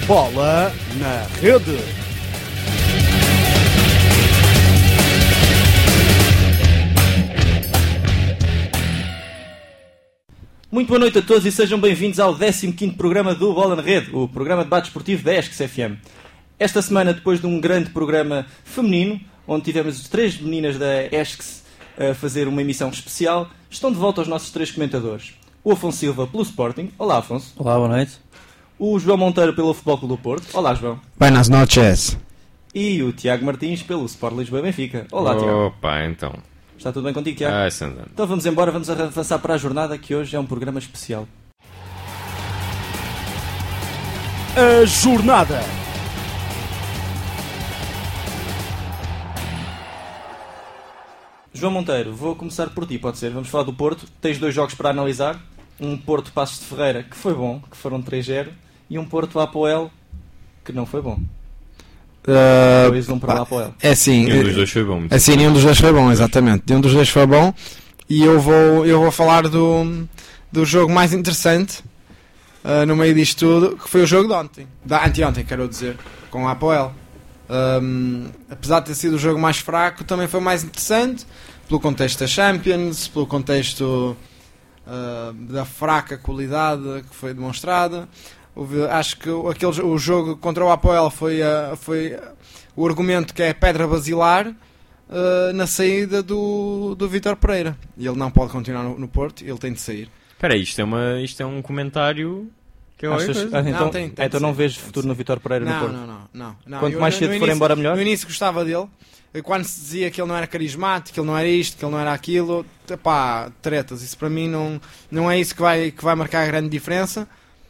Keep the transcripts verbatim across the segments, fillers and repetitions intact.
Bola na Rede. Muito boa noite a todos e sejam bem-vindos ao décimo quinto programa do Bola na Rede, o programa de debate esportivo da ESC F M. Esta semana, depois de um grande programa feminino, onde tivemos três meninas da ESC a fazer uma emissão especial, estão de volta os nossos três comentadores. O Afonso Silva pelo Sporting. Olá, Afonso. Olá, boa noite. O João Monteiro pelo Futebol Clube do Porto. Olá, João. Buenas noches. E o Tiago Martins pelo Sport Lisboa e Benfica. Olá, Tiago. Opa, então. Está tudo bem contigo, Tiago? Ah, isso andando. Então vamos embora, vamos avançar para a jornada, que hoje é um programa especial. A jornada. João Monteiro, vou começar por ti, pode ser? Vamos falar do Porto. Tens dois jogos para analisar. Um Porto Passos de Ferreira, que foi bom, que foram três a zero. E um Porto Apoel, que não foi bom. Uh, dois a um para o Apoel. É assim, Nenhum dos dois foi bom. É sim, nenhum dos dois foi bom, exatamente. Nenhum dos dois foi bom. E eu vou, eu vou falar do, do jogo mais interessante uh, no meio disto tudo, que foi o jogo de ontem. Da anteontem, quero dizer, com a Apoel. Um, apesar de ter sido o jogo mais fraco, também foi mais interessante pelo contexto da Champions, pelo contexto uh, da fraca qualidade que foi demonstrada. Houve, acho que aquele, o jogo contra o Apoel foi, uh, foi uh, o argumento que é a pedra basilar uh, na saída do, do Vítor Pereira. E ele não pode continuar no, no Porto, ele tem de sair. Espera aí, isto é, uma, isto é um comentário que eu Achas, acho. ah, então, Não, tem- tem então de não ser, vês tem de futuro ser. no Vítor Pereira no Não, Porto? não, não, não, não. Quanto Eu, mais no- cedo no for início- embora, melhor? No início gostava dele. Quando se dizia que ele não era carismático, que ele não era isto, que ele não era aquilo, pá, tretas. Isso para mim não, não é isso que vai, que vai marcar a grande diferença.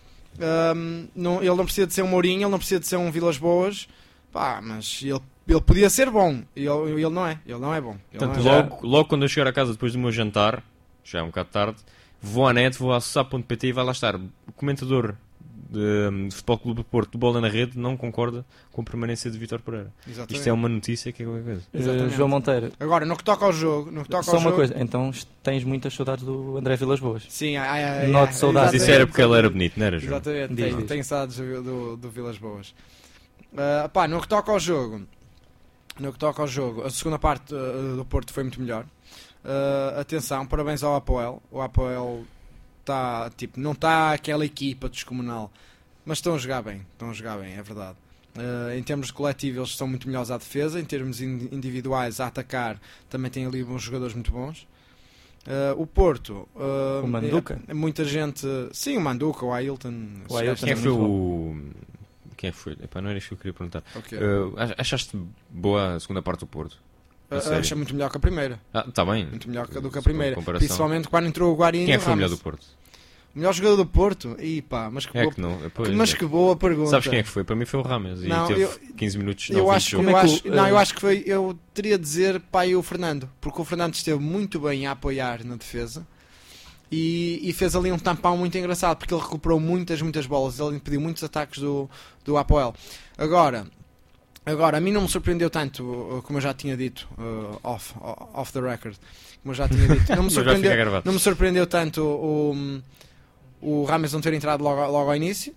Um, não, ele não precisa de ser um Mourinho, ele não precisa de ser um Vilas Boas, pá, mas ele, ele podia ser bom. E ele, ele não é, ele não é bom. Ele Portanto, não é logo, logo quando eu chegar a casa depois do meu jantar, já é um bocado tarde, vou à net, vou a acessar ponto pt e vai lá estar. O comentador de, de Futebol Clube do Porto, do Bola na Rede, não concorda com a permanência de Vítor Pereira. Exatamente. Isto é uma notícia que é qualquer coisa. Uh, Exatamente. João Monteiro, Agora, no que toca ao jogo, no que toca só ao uma jogo, coisa, então tens muitas saudades do André Vilas Boas. sim, ai, ai, Note ai, saudades. Mas isso era porque ele era bonito, não era, João? Exatamente, Diz, tenho, diz. tenho saudades do, do, do Vilas Boas. Uh, pá, no que toca ao jogo, no que toca ao jogo, a segunda parte uh, do Porto foi muito melhor. Uh, atenção, parabéns ao Apoel. O Apoel tá, tipo, não está aquela equipa descomunal, mas estão a jogar bem, estão a jogar bem, é verdade. Uh, em termos de coletivo eles são muito melhores à defesa, em termos in- individuais a atacar também tem ali uns jogadores muito bons. Uh, o Porto, uh, O Manduca? é- muita gente, sim, o Manduca, o Ailton. O Ailton Quem é que foi muito o... Quem é que foi? Epá, não era isto que eu queria perguntar. Ok. Uh, ach- achaste boa a segunda parte do Porto? A Uh, sério? Achei muito melhor que a primeira, Ah, está bem. muito melhor que, do que a Se for primeira, comparação. principalmente quando entrou o Guarino. Quem é que foi o melhor do Ramos. Porto? O melhor jogador do Porto? Ih pá, mas que, É boa, que não. Pois, mas é. que boa pergunta. Sabes quem é que foi? Para mim foi o Rames. Não, e teve eu- quinze minutos, não, Eu vinte acho, de eu jogo. Como é que acho, o- não, eh, eu acho que foi, eu teria de dizer pá, e o Fernando, porque o Fernando esteve muito bem a apoiar na defesa e, e fez ali um tampão muito engraçado, porque ele recuperou muitas, muitas bolas, ele impediu muitos ataques do, do Apoel. Agora, agora, a mim não me surpreendeu tanto, uh, como eu já tinha dito, uh, off, off the record, como eu já tinha dito, não me Mas vai surpreendeu, ficar gravado. não me surpreendeu tanto o, o Rames não ter entrado logo, logo ao início.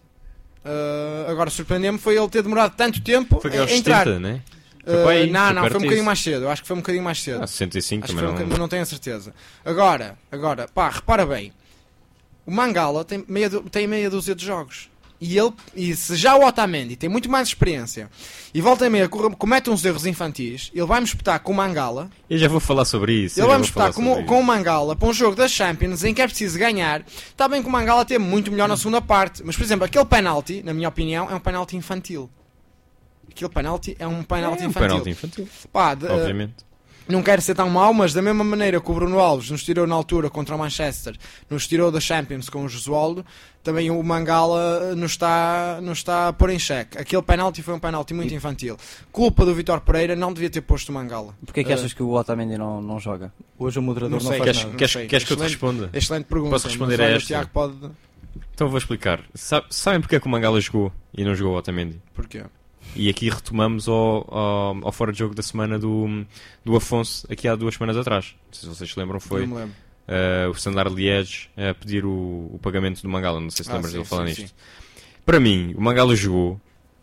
Uh, agora, surpreendeu-me foi ele ter demorado tanto tempo Foi a aos entrar. setenta, né? Foi Uh, para aí, não, foi não, perto foi um bocadinho disso. mais cedo. Eu acho que foi um bocadinho mais cedo. Ah, sessenta e cinco acho que também foi um não. bocadinho, não tenho a certeza. Agora, agora, pá, repara bem. O Mangala tem meia, du- tem meia dúzia de jogos. E ele, e se já o Otamendi tem muito mais experiência e volta e meia corre- comete uns erros infantis, ele vai-me espetar com o Mangala. Eu já vou falar sobre isso. Ele eu vai-me já vou espetar falar com, sobre com o isso. Mangala para um jogo da Champions em que é preciso ganhar. Está bem que o Mangala teve muito melhor na segunda parte, mas por exemplo, aquele penalti, na minha opinião, é um penalti infantil. Aquele penalti é um penalti É um infantil. penalti infantil, Pá, de- obviamente. não quero ser tão mau, mas da mesma maneira que o Bruno Alves nos tirou na altura contra o Manchester, nos tirou da Champions com o Josualdo, também o Mangala nos está, nos está a pôr em xeque. Aquele penalti foi um penalti muito infantil. Culpa do Vítor Pereira, não devia ter posto o Mangala. Porquê é que achas que o Otamendi não, não joga? Hoje o moderador Não não, sei, faz Queres, nada. não queres, sei. queres que eu te Excelente- responda? Excelente pergunta. Posso responder mas a olha, esta? O Tiago pode... Então vou explicar. Sa- Sabem porque é que o Mangala jogou e não jogou o Otamendi? Porquê? E aqui retomamos ao, ao, ao fora de jogo da semana do, do Afonso, aqui há duas semanas atrás. Não sei se vocês se lembram, foi Não me lembro. uh, o Standard Liège a pedir o, o pagamento do Mangala. Não sei se Ah, lembras sim, dele falar sim, nisto. Para mim, o Mangala jogou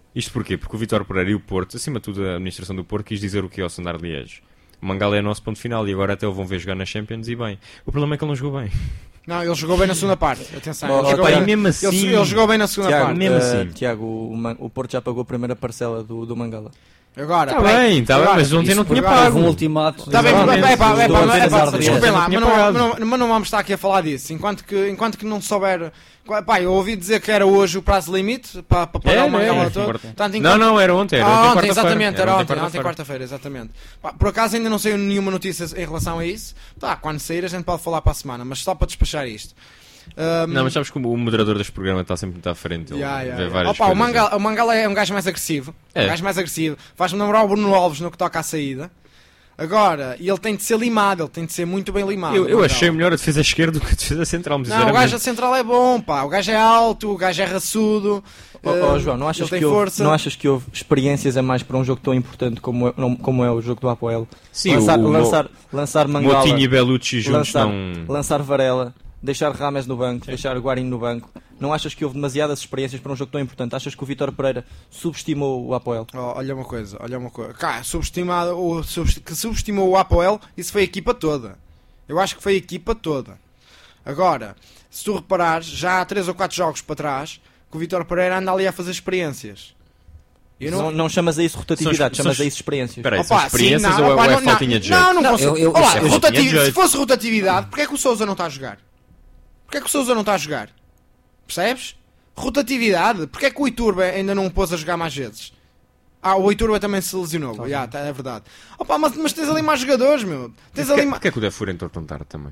Isto porquê? Porque o Vítor Pereira e o Porto, acima de tudo a administração do Porto, quis dizer o que ao Standard Liège. O Mangala é o nosso ponto final e agora até o vão ver jogar na Champions e bem. O problema é que ele não jogou bem. Não, ele jogou bem na segunda parte. Atenção, Oh, ele, jogou epá, bem, e mesmo assim- ele, ele jogou bem na segunda Tiago, parte. mesmo eh, assim. Tiago, o, Man- o Porto já pagou a primeira parcela do, do Mangala. Agora, Está peraí, bem, está bem, agora, mas ontem isso não tinha agora- Houve pago. um ultimato. Está bem, Exatamente. é pá, é Estou pá, a é pensar pá, nisso. desculpem lá, Tinha mas não, pagado. mas não- mas não vamos estar aqui a falar disso. Enquanto que, enquanto que não souber. Pá, eu ouvi dizer que era hoje o prazo limite para, para pagar É, o Mangala é, todo. quarta. Portanto, Não, enquanto- não, era ontem, era Ah, ontem, ontem, quarta-feira. exatamente, era ontem, ontem, quarta-feira. quarta-feira, exatamente. Pá, por acaso ainda não saiu nenhuma notícia em relação a isso. Tá, quando sair a gente pode falar para a semana, mas só para despachar isto. Ahm, Não, mas sabes que o moderador deste programa está sempre muito à frente. Ele Yeah, yeah, vê yeah. várias Opa, o, coisas. Mangala, o Mangala é um gajo mais agressivo. É. Um gajo mais agressivo. Faz-me lembrar o Bruno Alves no que toca à saída. Agora, e ele tem de ser limado, ele tem de ser muito bem limado. Eu, o eu Mangala. achei melhor a defesa esquerda do que a defesa central, mas Não, o sinceramente- gajo a central é bom, pá. O gajo é alto, o gajo é raçudo. Oh, eh, oh, João, não achas, ele tem que houve, força. não achas que houve experiências a mais para um jogo tão importante como é, não- como é o jogo do Apoel? Sim, lançar, o, o lançar, lançar Mangala, Motinho e Bellucci juntos lançar, não... lançar Varela, deixar Rames no banco, deixar Guarini no banco. Não achas que houve demasiadas experiências para um jogo tão importante? Achas que o Vítor Pereira subestimou o Apoel? Oh, olha uma coisa, olha uma coisa. Cá, subestimado, o, subst- que subestimou o Apoel, isso foi a equipa toda. Eu acho que foi a equipa toda. Agora, se tu reparares, já há três ou quatro jogos para trás, que o Vítor Pereira anda ali a fazer experiências. Eu Não, não chamas a isso rotatividade, São- chamas são- a isso experiências. Espera aí, Opa, são experiências sim, ou, é- opa, ou é não, faltinha de jeito? Não, não, Não, consigo. eu- eu- Olá, isso é faltinha rotativi- de jeito. se fosse rotatividade, porque é que o Sousa não está a jogar? Porque é que o Sousa não está a jogar? Percebes? Rotatividade. Porque é que o Iturbe ainda não o pôs a jogar mais vezes? Ah, o Iturbe também se lesionou. Tá Já, tá, é verdade. Opa, mas, mas tens ali mais jogadores, meu. Tens Porquê, ali mais... porquê é que o Defur entrou tão tarde também?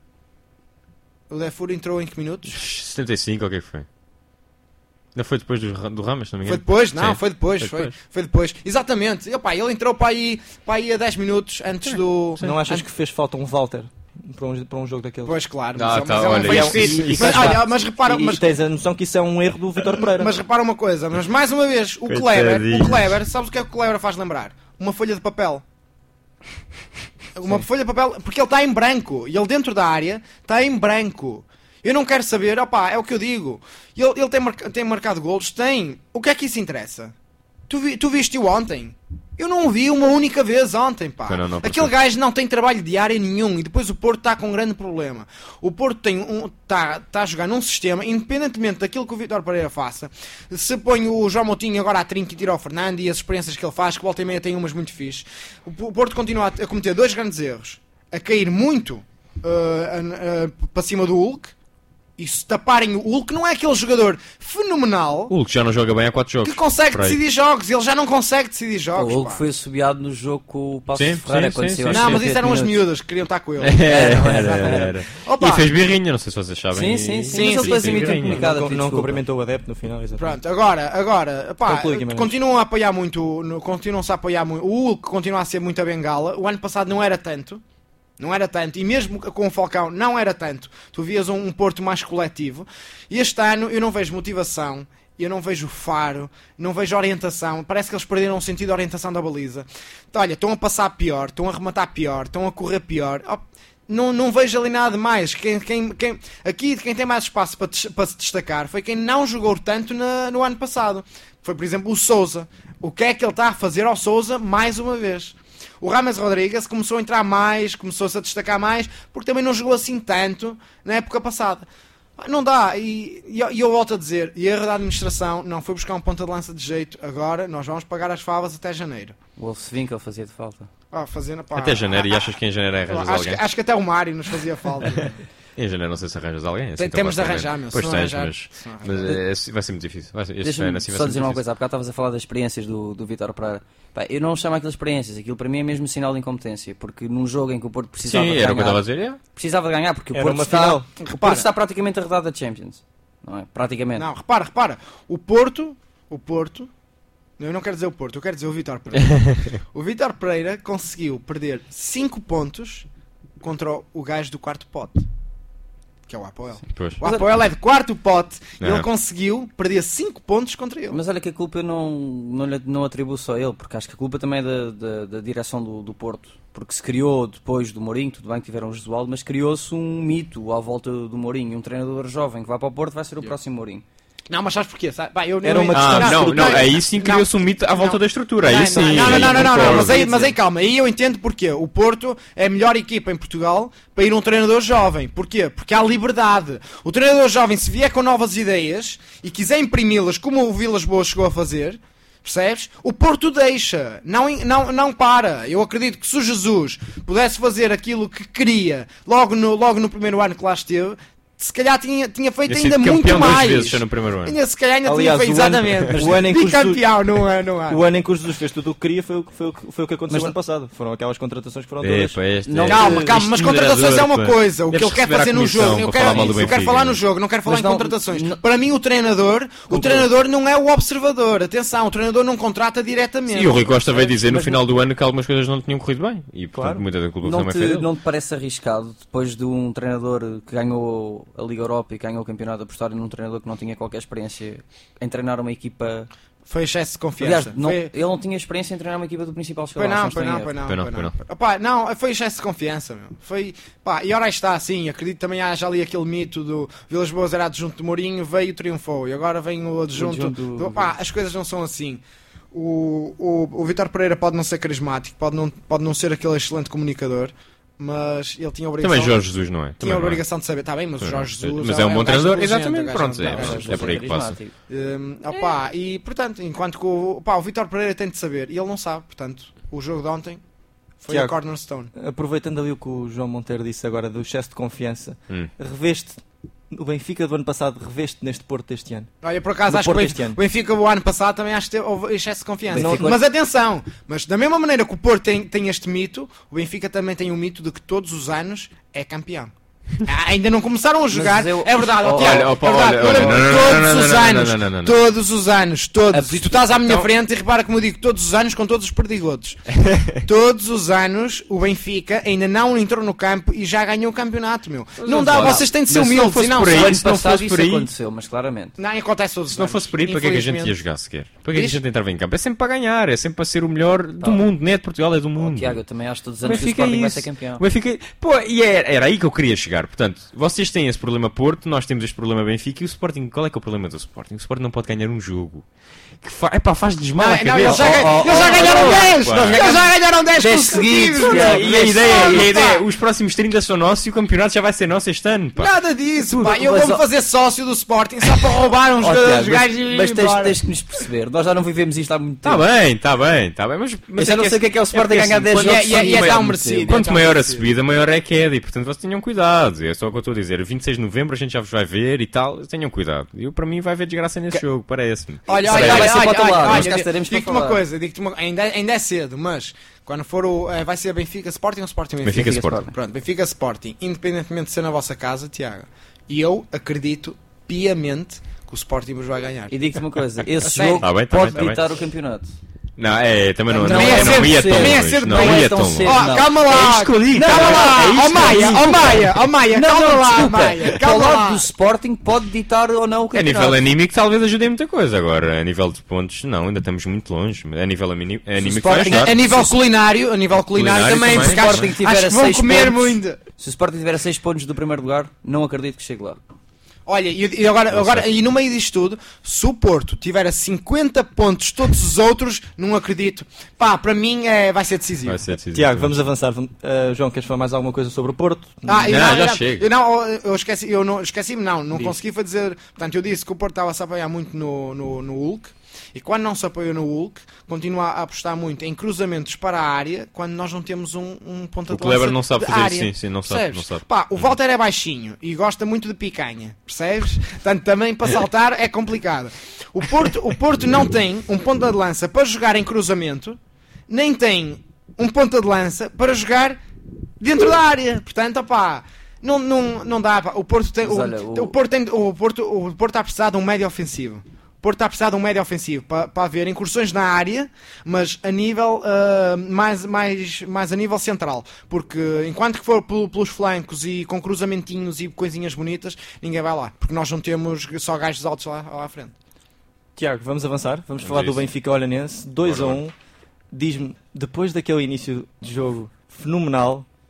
O Defur entrou em que minutos? setenta e cinco ou o que é que foi? Ainda foi depois do, Ra- do Ramos, se não me Foi engano? depois? Não, Sim. foi depois. Foi Foi, depois. foi depois. Exatamente. Opa, ele entrou para aí, para aí a dez minutos antes do... Não achas an- que fez falta um Walter para um, para um jogo daquele? Pois, claro. Ah, Mas, tá, mas ele olha, não foi isso- inscrito. isso- Mas, isso- olha, mas repara... E, Mas, e tens a noção que isso é um erro do Vítor Pereira. Mas repara uma coisa, mas mais uma vez, o Kleber, Coitadinhos. o Kleber, sabes o que é que o Kleber faz lembrar? Uma folha de papel. Uma folha de papel, porque ele está em branco, e ele dentro da área está em branco. Eu não quero saber, opá, é o que eu digo. Ele, ele tem, marca, tem marcado golos? Tem. O que é que isso interessa? Tu, vi, tu viste-o ontem? Eu não o vi uma única vez ontem, pá. Não, não, não, Aquele gajo não tem trabalho de área nenhum e depois o Porto está com um grande problema. O Porto tem um, está tá a jogar num sistema, independentemente daquilo que o Vítor Pereira faça, se põe o João Moutinho agora a trinca e tira o Fernando e as experiências que ele faz, que volta e meia tem umas muito fixe, o P- o Porto continua a, a cometer dois grandes erros. A cair muito uh, a- a- para cima do Hulk. E se taparem o Hulk, não é aquele jogador fenomenal O Hulk já não joga bem há quatro jogos. que consegue Por aí. decidir jogos. Ele já não consegue decidir jogos. O Hulk pá. foi assobiado no jogo com o Passo Sim, de Ferreira sim, quando sim, saiu sim. aos Não, mas trinta isso eram as minutos. miúdas que queriam estar com ele. Era, era, era. Opa. E fez birrinha, não sei se vocês sabem. Sim, sim, e- sim. Sim, Mas ele sim, depois sim, emite um sim. comunicado a não, pedir não desculpa. cumprimentou o adepto no final, exatamente. Pronto, agora, agora pá, Calcula, Guimarães. continuam a apoiar muito, no- continuam-se a apoiar muito. O Hulk continua a ser muito a bengala. O ano passado não era tanto. Não era tanto, e mesmo com o Falcão não era tanto. Tu vias um, um Porto mais coletivo. E este ano eu não vejo motivação, eu não vejo faro, não vejo orientação. Parece que eles perderam o sentido de orientação da baliza. Então, olha, estão a passar pior, estão a rematar pior, estão a correr pior. Oh, não, não vejo ali nada de mais. Quem, quem, quem, aqui, quem tem mais espaço para, des- para se destacar foi quem não jogou tanto na- no ano passado. Foi, por exemplo, o Sousa. O que é que ele está a fazer ao Sousa mais uma vez? O Rames Rodrigues começou a entrar mais, começou-se a destacar mais, porque também não jogou assim tanto na época passada. Não dá, e, e eu- e eu volto a dizer, e a erro da administração não foi buscar um ponta de lança de jeito, agora nós vamos pagar as favas até janeiro. O Wolfswinkel fazia de falta. Ah, fazendo, pá, Até janeiro, ah, e achas que em janeiro arranjas acho, alguém? que, acho que até o Mário nos fazia falta. Em janeiro não sei se arranjas alguém. assim Tem- tão temos de facilmente. arranjar, meu, se Pois não tens, arranjar- mas, se não mas arranjar. é, é- vai ser muito difícil. Vai ser, este Deixa-me ano assim vai só ser dizer muito uma difícil. coisa, há bocado estavas a falar das experiências do, do Vítor Pereira. Pá, eu não chamo aquilo de experiências, aquilo para mim é mesmo sinal de incompetência, porque num jogo em que o Porto precisava Sim, de era o que eu estava a ganhar, dizer. É. precisava de ganhar, porque o Era Porto, uma está, final. o Porto Repara. está praticamente arredado da Champions, não é? Praticamente. Não, repara, repara, o Porto, o Porto, eu não quero dizer o Porto, eu quero dizer o Vítor Pereira. O Vítor Pereira conseguiu perder cinco pontos contra o- o gajo do quarto pote, que é o Apoel. Pois. O Apoel é de quarto pote e Não. ele conseguiu perder cinco pontos contra ele. Mas olha que a culpa eu não, não, lhe- não atribuo só a ele, porque acho que a culpa também é da, da, da direção do, do Porto. Porque se criou depois do Mourinho, tudo bem que tiveram o Jesualdo, mas criou-se um mito à volta do Mourinho. Um treinador jovem que vai para o Porto vai ser o Yeah. próximo Mourinho. Não, mas sabes porquê? Sabe? Bah, eu, Era uma Ah, Não, não, não, não, aí sim criou-se um mito à volta não. da estrutura. Aí Não, sim. não, não, aí não, não, não, concordo. mas, aí, mas aí calma, aí eu entendo porquê. O Porto é a melhor equipa em Portugal para ir um treinador jovem. Porquê? Porque há liberdade. O treinador jovem, se vier com novas ideias e quiser imprimi-las como o Vilas Boas chegou a fazer, percebes? O Porto deixa, não, não, não para. Eu acredito que se o Jesus pudesse fazer aquilo que queria logo no, logo no primeiro ano que lá esteve, se calhar tinha, tinha feito Tinha ainda sido muito campeão duas mais. vezes só no primeiro ano. Ainda, se calhar ainda Aliás, tinha feito, o ano- exatamente. o ano em que o Jesus- Bicampeão, não é, não é. O ano em que o Jesus fez tudo o que queria foi o que, foi o que, foi o que aconteceu Mas no ano passado. Foram aquelas contratações que foram todas. Epa, este Não, é- Calma, este calma, mas contratações é uma moderador, pá. coisa. O que Deves ele quer receber à fazer no comissão jogo, eu para falar quero, mal do isso, eu quero Benfica. falar no jogo, não quero falar Mas em não- contratações. não- Para mim, o treinador, o treinador não é o observador. Atenção, o treinador não contrata diretamente. E o Rui Costa veio dizer no Mas final do ano que algumas coisas não tinham corrido bem. E portanto Claro. muita da culpa Não também foi te, dele. não te parece arriscado, depois de um treinador que ganhou a Liga Europa e ganhou o campeonato, apostar num treinador que não tinha qualquer experiência em treinar uma equipa... Foi excesso de confiança. Aliás, não- Foi- ele não tinha experiência em treinar uma equipa do principal Foi escalão. não, se foi estou não, em foi erro. não, Foi não, foi foi não. não. Opá, não, foi excesso de confiança, meu. Foi, pá, e ora está assim, acredito também haja ali aquele mito do Vilas Boas era adjunto de Mourinho, veio e triunfou, e agora vem o adjunto, O adjunto do, pá, as coisas não são assim. O, o, o Vítor Pereira pode não ser carismático, pode não, pode não ser aquele excelente comunicador, mas ele tinha a obrigação, Também Jorge Jesus não é. tinha Também a não é. obrigação de saber, está bem, mas o Sim, Jorge sim. Jesus Mas é um bom gajo treinador, inteligente, exatamente, o gajo pronto, é um é, gajo é por aí que passa. Carismático. Hum, opá, e portanto, enquanto que o, opá, o Vítor Pereira tem de saber, e ele não sabe, portanto, o jogo de ontem foi Tiago. a cornerstone. Aproveitando ali o que o João Monteiro disse agora do excesso de confiança, Hum. reveste o Benfica do ano passado, reveste neste Porto deste ano. Olha, por acaso, No acho que o Porto Benfica, este ano. o Benfica o ano passado também acho que teve, houve excesso de confiança. Benfica- Mas atenção, mas da mesma maneira que o Porto tem, tem este mito, o Benfica também tem o mito de que todos os anos é campeão. Ah, ainda não começaram a jogar, Mas eu- é verdade, ó, Oh, Tiago, olha, opa, é verdade. olha, Olha, olha, não, não, todos não, não, os não, anos, não, não, não, não. todos os anos, todos, e tu estás à minha Então- frente e repara como eu digo todos os anos com todos os perdigotos. Todos os anos o Benfica ainda não entrou no campo e já ganhou o campeonato, meu. Não dá, Não, vocês têm de ser mas se não humildes, fosse e não, por aí, só- O ano se não passado fosse isso por aí- aconteceu, mas claramente. não acontece todos os Se não anos. fosse por aí, para que é que a gente ia Infelizmente. jogar sequer? Para que é que a Diz? gente entrava em campo? É sempre para ganhar, é sempre para ser o melhor do mundo, não é de Portugal, é do mundo. Tiago, eu também acho que todos os O anos que o Benfica é Sporting vai isso. ser campeão. O Benfica... Pô, e era, era aí que eu queria chegar. Portanto, vocês têm esse problema Porto, nós temos este problema Benfica e o Sporting. Qual é que é o problema do Sporting? O Sporting não pode ganhar um jogo. Que fa... Epá, faz-lhes mal Não, a não, cabeça. eles já, ga- Oh, oh, eles já oh, ganharam oh, dez! pá. Eles já ganharam dez dez consecutivos! seguidos, E Tiago. a, e a ideia, e a Pá. ideia, os próximos trinta são nossos e o campeonato já vai ser nosso este ano. Pá. Nada disso, Tudo, pá. Eu mas, vou-me ó- fazer sócio do Sporting só para roubar uns Oh, jogadores Tiago, gajos e mas, ir mas tens, embora. tens que nos perceber. Nós já não vivemos isto há muito tempo. Está bem, está bem, está bem. Mas, Eu mas já não sei o que é que é o Sporting porque, ganhar assim, dez quando- jogos e é- e é seguidos. tão Muito merecido. tempo. Quanto Então, maior a sim. subida, maior é a queda. E portanto vocês tenham cuidado. É só o que eu estou a dizer. vinte e seis de novembro a gente já vos vai ver e tal. Tenham cuidado. Eu, para mim, vai haver desgraça nesse jogo, parece-me. Olha, Se olha, calhar olha, vai ser olha, para o outro olha, lado, olha, mas cá digo- estaremos para digo-te uma falar. coisa, digo-te uma- ainda, ainda é cedo, mas quando for o. eh, vai ser Benfica Sporting ou Sporting Benfica? Benfica Benfica Sporting. Pronto, Benfica Sporting, independentemente de ser na vossa casa, Tiago, e eu acredito piamente que o Sporting vos vai ganhar. E digo-te uma coisa, esse sério? jogo Tá bem, tá pode bem, tá ditar o campeonato. Não, é, também não, não, Também não, é não cedo, ia tão também é longe. cedo, Não não é ia tão tão cedo. longe. Oh, não. calma É lá! isto que eu digo, Calma calma lá! lá, é isto Ó que eu Maia, digo. ó Maia, ó Maia, Não, calma não, lá, desculpa. Maia, Ao calma lado lá. do Sporting pode ditar ou não o A campeonato. nível anímico talvez ajude muita coisa. Agora, a nível de pontos, não, ainda estamos muito longe. A nível amini- anímico vai Sporting- ajudar. A nível culinário, a nível culinário Culinário também, também. porque Se o acho, Sporting tiver acho a que vão seis comer pontos- muito. Se o Sporting tiver a seis pontos do primeiro lugar, não acredito que chegue lá. Olha, e, e agora, Não agora sei. e no meio disto tudo, se o Porto tiver a cinquenta pontos todos os outros, não acredito. Pá, para mim é, vai ser decisivo. Vai ser decisivo. Tiago, vamos avançar. Vam- uh, João, queres falar mais alguma coisa sobre o Porto? Ah, eu Não, não, já eu não, chega. Eu, não, eu esqueci, eu não esqueci-me, não, não Diz. consegui fazer. Portanto, eu disse que o Porto estava a se apoiar muito no, no, no Hulk. E quando não se apoia no Hulk, continua a apostar muito em cruzamentos para a área, quando nós não temos um, um ponta O de Kleber lança não sabe de fazer área. isso, sim, sim, não sabe, Percebes? não sabe. Pá, o Walter é baixinho e gosta muito de picanha, percebes? Portanto, também para saltar é complicado. O Porto, o Porto não tem um ponta de lança para jogar em cruzamento, nem tem um ponta de lança para jogar dentro da área. Portanto, opá, não, não, não dá. Pá. O Porto tem, Mas o, olha, o- o Porto tem, o Porto, o Porto está a precisar de um médio ofensivo. O Porto está a precisar de um médio ofensivo para, para haver incursões na área, mas a nível ah, mais, mais, mais a nível central, porque enquanto que for pelo- pelos flancos e com cruzamentinhos e coisinhas bonitas, ninguém vai lá, porque nós não temos só gajos altos lá, lá à frente. Tiago, vamos avançar. Vamos Vamos falar do isso. Benfica Olhanense. dois a Bora, um. Diz-me, depois daquele início de jogo fenomenal,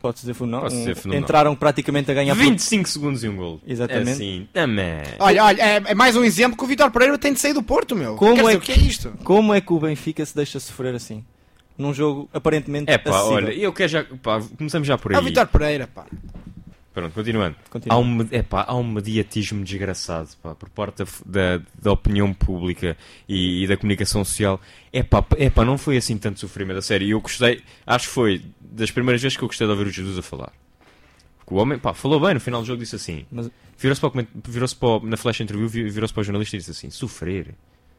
pode dizer fenomenal. Pode dizer Um- fenomenal. Entraram praticamente a ganhar por- vinte e cinco segundos e um gol. Exatamente. Assim, também. Olha, olha, é, é mais um exemplo que o Vítor Pereira tem de sair do Porto, meu. Como Quer é dizer, que- o que é isto? Como é que o Benfica se deixa sofrer assim? Num jogo aparentemente É pá, acessível. olha, eu quero já. Pá, começamos já por É o aí. Vítor Pereira, pá. Pronto, continuando. Continua. Há um, epá, há um mediatismo desgraçado, pá, por parte da, da, da opinião pública e, e da comunicação social. Epá, epá, não foi assim tanto sofrimento, a sério. E eu gostei, acho que foi das primeiras vezes que eu gostei de ouvir o Jesus a falar. Porque o homem, pá, falou bem no final do jogo, disse assim. Mas- Virou-se para, o coment- virou-se para o- na flash interview, vi- virou-se para o jornalista e disse assim: sofrer.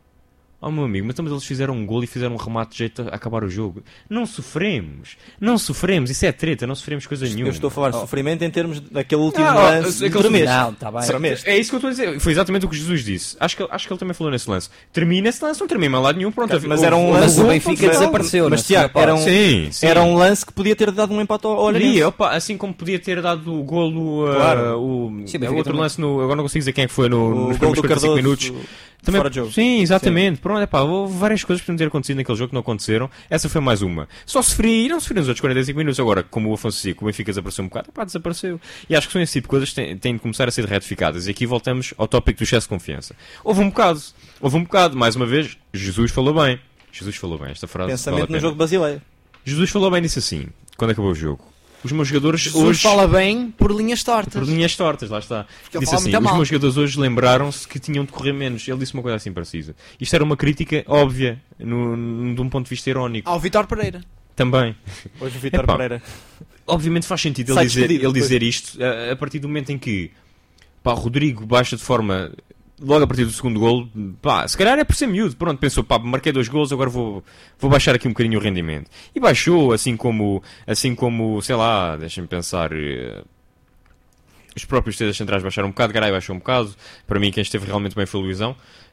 Oh meu amigo, mas então, mas eles fizeram um gol e fizeram um remate de jeito a acabar o jogo. Não sofremos. Não sofremos. Isso é treta. Não sofremos coisa nenhuma. Eu estou a falar de sofrimento em termos daquele último Não, lance. aquele- Tremeste. Não, está bem. Tremeste. É isso que eu estou a dizer. Foi exatamente o que Jesus disse. Acho que, acho que ele também falou nesse lance. Termina esse lance, não termina em lado nenhum. Pronto, Mas houve- era um houve- lance. o Benfica mas- desapareceu Mas na Tiago, segunda era um, Sim, sim. era um lance que podia ter dado um empate ao ao Olhanense. Podia, opa, assim como podia ter dado o golo. uh, Claro. o, Sim, o Benfica outro também. lance no. Agora não consigo dizer quem é que foi no, O nos gol primeiros do quarenta e cinco Cardoso minutos. Também, fora de jogo. Sim, exatamente. Pronto, epá, houve várias coisas que podiam ter acontecido naquele jogo que não aconteceram. Essa foi mais uma. Só sofri e não sofri nos outros quarenta e cinco minutos. Agora, como o Afonso dizia, que o Benfica desapareceu um bocado, epá, desapareceu. E acho que são esse tipo de coisas que têm, têm de começar a ser retificadas. E aqui voltamos ao tópico do excesso de confiança. Houve um bocado. Houve um bocado. Mais uma vez, Jesus falou bem. Jesus falou bem. Esta frase Pensamento vale a no pena. jogo brasileiro. Jesus falou bem, disse assim, quando acabou o jogo. Os meus jogadores Jesus hoje... fala bem por linhas tortas. Por linhas tortas, lá está. ele Disse fala assim, muito os mal. meus jogadores hoje lembraram-se que tinham de correr menos. Ele disse uma coisa assim parecida. Isto era uma crítica óbvia, no, no- de um ponto de vista irónico. Ao Vítor Pereira. Também. Hoje o Vítor Epá. Pereira. Obviamente faz sentido Sai ele dizer, despedido ele depois. dizer isto a, a partir do momento em que pá, Rodrigo baixa de forma... Logo a partir do segundo golo, pá, se calhar é por ser miúdo. Pronto, pensou, pá, marquei dois golos, agora vou, vou baixar aqui um bocadinho o rendimento. E baixou, assim como, assim como sei lá, deixem-me pensar... eh, Os próprios defesas centrais baixaram um bocado, Garay baixou um bocado. Para mim, quem esteve realmente bem foi o Luizão.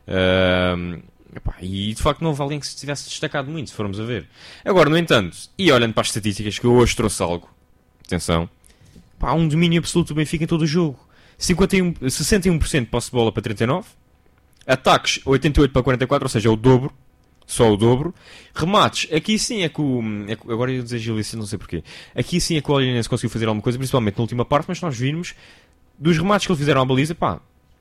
Ahm, epá, e de facto não houve alguém que se tivesse destacado muito, se formos a ver. Agora, no entanto, e olhando para as estatísticas, que eu hoje trouxe algo, atenção, pá, há um domínio absoluto do Benfica em todo o jogo. cinquenta e um, sessenta e um por cento de posse de bola para trinta e nove, ataques oitenta e oito para quarenta e quatro, ou seja, é o dobro. Só o dobro. Remates, aqui sim é que o... É que, agora eu ia dizer Gilice, não sei porquê. Aqui sim é que o Olhanense conseguiu fazer alguma coisa, principalmente na última parte, mas nós vimos dos remates que eles fizeram à baliza, pá,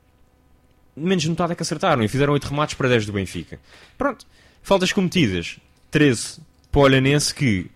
menos metade é que acertaram e fizeram oito remates para dez do Benfica. Pronto. Faltas cometidas, treze para o Olhanense, que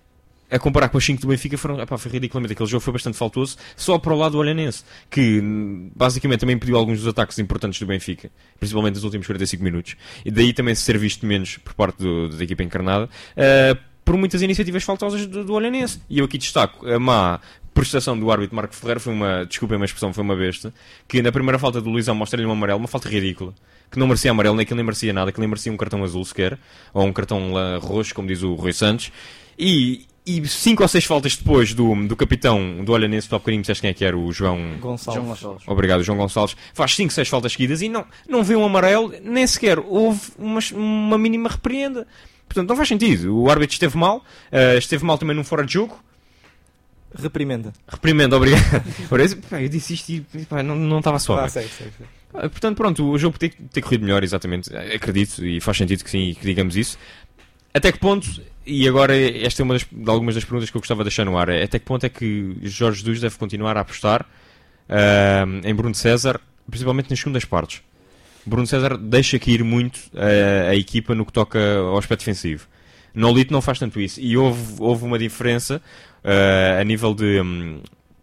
a comparar com as cinco do Benfica foram, epá, foi ridiculamente, aquele jogo foi bastante faltoso, só para o lado do Olhanense, que hum, basicamente também impediu alguns dos ataques importantes do Benfica, principalmente nos últimos quarenta e cinco minutos, e daí também se ser visto menos por parte do, da equipa encarnada, uh, por muitas iniciativas faltosas do, do Olhanense. E eu aqui destaco a má prestação do árbitro Marco Ferreira, foi uma, desculpem a expressão, foi uma besta, que na primeira falta do Luizão mostra-lhe um amarelo, uma falta ridícula, que não merecia amarelo, nem que ele nem merecia nada, que ele nem merecia um cartão azul sequer, ou um cartão uh, roxo, como diz o Rui Santos, e... E cinco ou seis faltas depois do, do capitão do Olhanense, tu há bocadinho disseste quem é que era, o João... Gonçalves. João Gonçalves. Obrigado, João Gonçalves. Faz cinco, seis faltas seguidas e não, não vê um amarelo, nem sequer houve uma, uma mínima repreenda. Portanto, não faz sentido. O árbitro esteve mal, uh, esteve mal também num fora de jogo. Reprimenda. Reprimenda, obrigado. Ora, eu, pá, eu disse isto e pá, não, não estava suave. Ah, segue, segue, segue. Uh, Portanto, pronto, o jogo tem que ter corrido melhor, exatamente. Acredito e faz sentido que sim, que digamos isso. Até que ponto, e agora esta é uma das, de algumas das perguntas que eu gostava de deixar no ar, é até que ponto é que Jorge Jesus deve continuar a apostar uh, em Bruno César, principalmente nas segundas partes. Bruno César deixa cair muito uh, a equipa no que toca ao aspecto defensivo. Nolito não faz tanto isso, e houve, houve uma diferença uh, a nível de... Um,